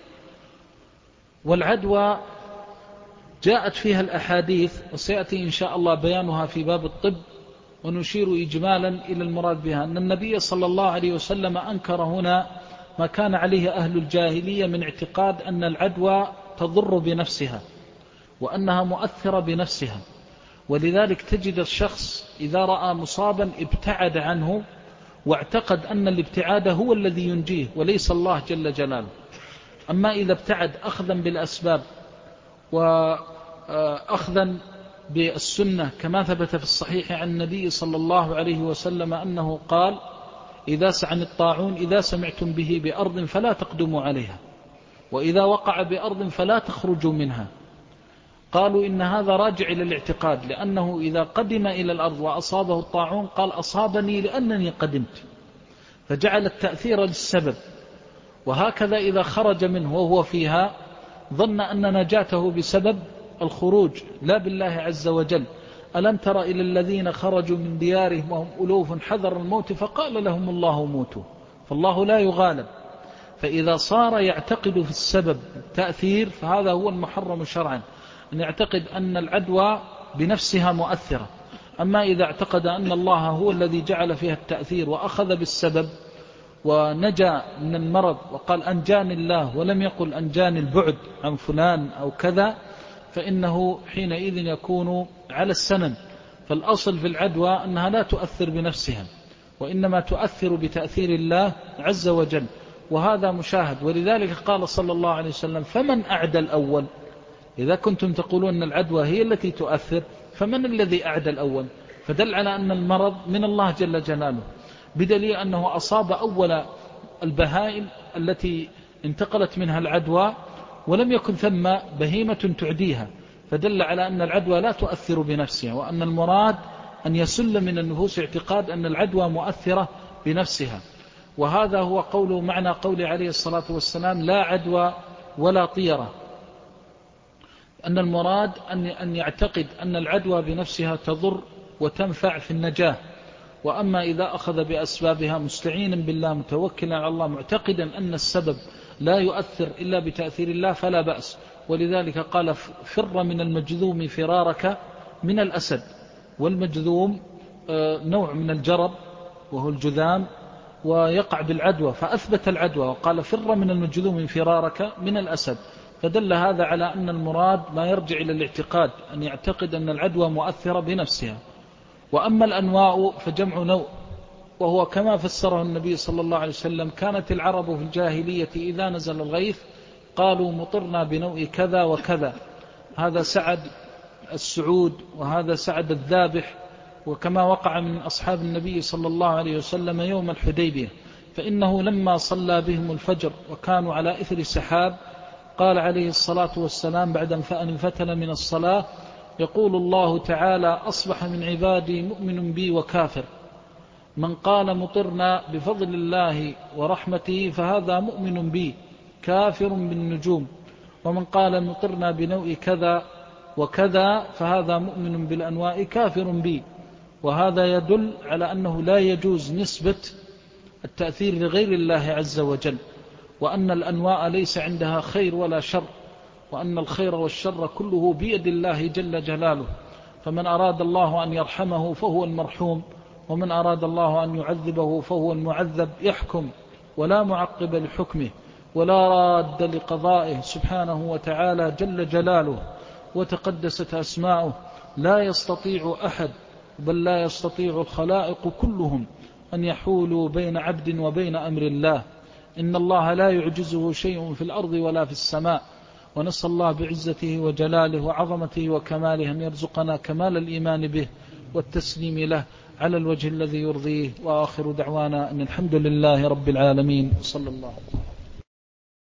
والعدوى جاءت فيها الأحاديث، وسيأتي إن شاء الله بيانها في باب الطب، ونشير إجمالا إلى المراد بها أن النبي صلى الله عليه وسلم أنكر هنا ما كان عليه أهل الجاهلية من اعتقاد أن العدوى تضر بنفسها وأنها مؤثرة بنفسها. ولذلك تجد الشخص إذا رأى مصابا ابتعد عنه، واعتقد أن الابتعاد هو الذي ينجيه وليس الله جل جلاله. أما إذا ابتعد أخذا بالأسباب وأخذا بالسنة، كما ثبت في الصحيح عن النبي صلى الله عليه وسلم أنه قال عن الطاعون إذا سمعتم به بأرض فلا تقدموا عليها، وإذا وقع بأرض فلا تخرجوا منها. قالوا إن هذا راجع إلى الاعتقاد، لأنه إذا قدم إلى الأرض وأصابه الطاعون قال أصابني لأنني قدمت، فجعل التأثير للسبب. وهكذا إذا خرج منه وهو فيها ظن أن نجاته بسبب الخروج لا بالله عز وجل. ألم تر إلى الذين خرجوا من ديارهم وهم ألوف حذر الموت فقال لهم الله موتوا، فالله لا يغالب. فإذا صار يعتقد في السبب تأثير فهذا هو المحرم شرعا، أن يعتقد أن العدوى بنفسها مؤثرة. أما إذا اعتقد أن الله هو الذي جعل فيها التأثير وأخذ بالسبب ونجا من المرض وقال أنجاني الله ولم يقل أنجاني البعد عن فلان أو كذا، فإنه حينئذ يكون على السنن. فالأصل في العدوى أنها لا تؤثر بنفسها، وإنما تؤثر بتأثير الله عز وجل، وهذا مشاهد. ولذلك قال صلى الله عليه وسلم فمن أعدى الأول؟ إذا كنتم تقولون أن العدوى هي التي تؤثر، فمن الذي أعدى الأول؟ فدل على أن المرض من الله جل جلاله، بدليل أنه أصاب أول البهائم التي انتقلت منها العدوى، ولم يكن ثم بهيمة تعديها، فدل على أن العدوى لا تؤثر بنفسها، وأن المراد أن يسل من النفوس اعتقاد أن العدوى مؤثرة بنفسها. وهذا هو قوله معنى قوله عليه الصلاة والسلام لا عدوى ولا طيرة، أن المراد أن يعتقد أن العدوى بنفسها تضر وتنفع في النجاة، وأما إذا أخذ بأسبابها مستعينا بالله متوكلا على الله معتقدا أن السبب لا يؤثر إلا بتأثير الله فلا بأس. ولذلك قال فر من المجذوم فرارك من الأسد، والمجذوم نوع من الجرب وهو الجذام ويقع بالعدوى، فأثبت العدوى وقال فر من المجذوم فرارك من الأسد، فدل هذا على أن المراد ما يرجع إلى الاعتقاد، أن يعتقد أن العدوى مؤثرة بنفسها. وأما الأنواء فجمع نوء، وهو كما فسره النبي صلى الله عليه وسلم كانت العرب في الجاهلية إذا نزل الغيث قالوا مطرنا بنوء كذا وكذا، هذا سعد السعود وهذا سعد الذابح، وكما وقع من أصحاب النبي صلى الله عليه وسلم يوم الحديبية، فإنه لما صلى بهم الفجر وكانوا على إثر سحاب قال عليه الصلاة والسلام بعد أن انفتل من الصلاة يقول الله تعالى أصبح من عبادي مؤمن بي وكافر، من قال مطرنا بفضل الله ورحمته فهذا مؤمن بي كافر بالنجوم، ومن قال مطرنا بنوء كذا وكذا فهذا مؤمن بالأنواء كافر بي. وهذا يدل على أنه لا يجوز نسبة التأثير لغير الله عز وجل، وأن الأنواء ليس عندها خير ولا شر، وأن الخير والشر كله بيد الله جل جلاله، فمن أراد الله أن يرحمه فهو المرحوم، ومن أراد الله أن يعذبه فهو المعذب، يحكم ولا معقب لحكمه ولا راد لقضائه سبحانه وتعالى جل جلاله وتقدست أسماؤه، لا يستطيع أحد بل لا يستطيع الخلائق كلهم أن يحولوا بين عبد وبين أمر الله، إن الله لا يعجزه شيء في الأرض ولا في السماء. ونسأل الله بعزته وجلاله وعظمته وكماله أن يرزقنا كمال الإيمان به والتسليم له على الوجه الذي يرضيه. وآخر دعوانا أن الحمد لله رب العالمين، صلى الله عليه وسلم.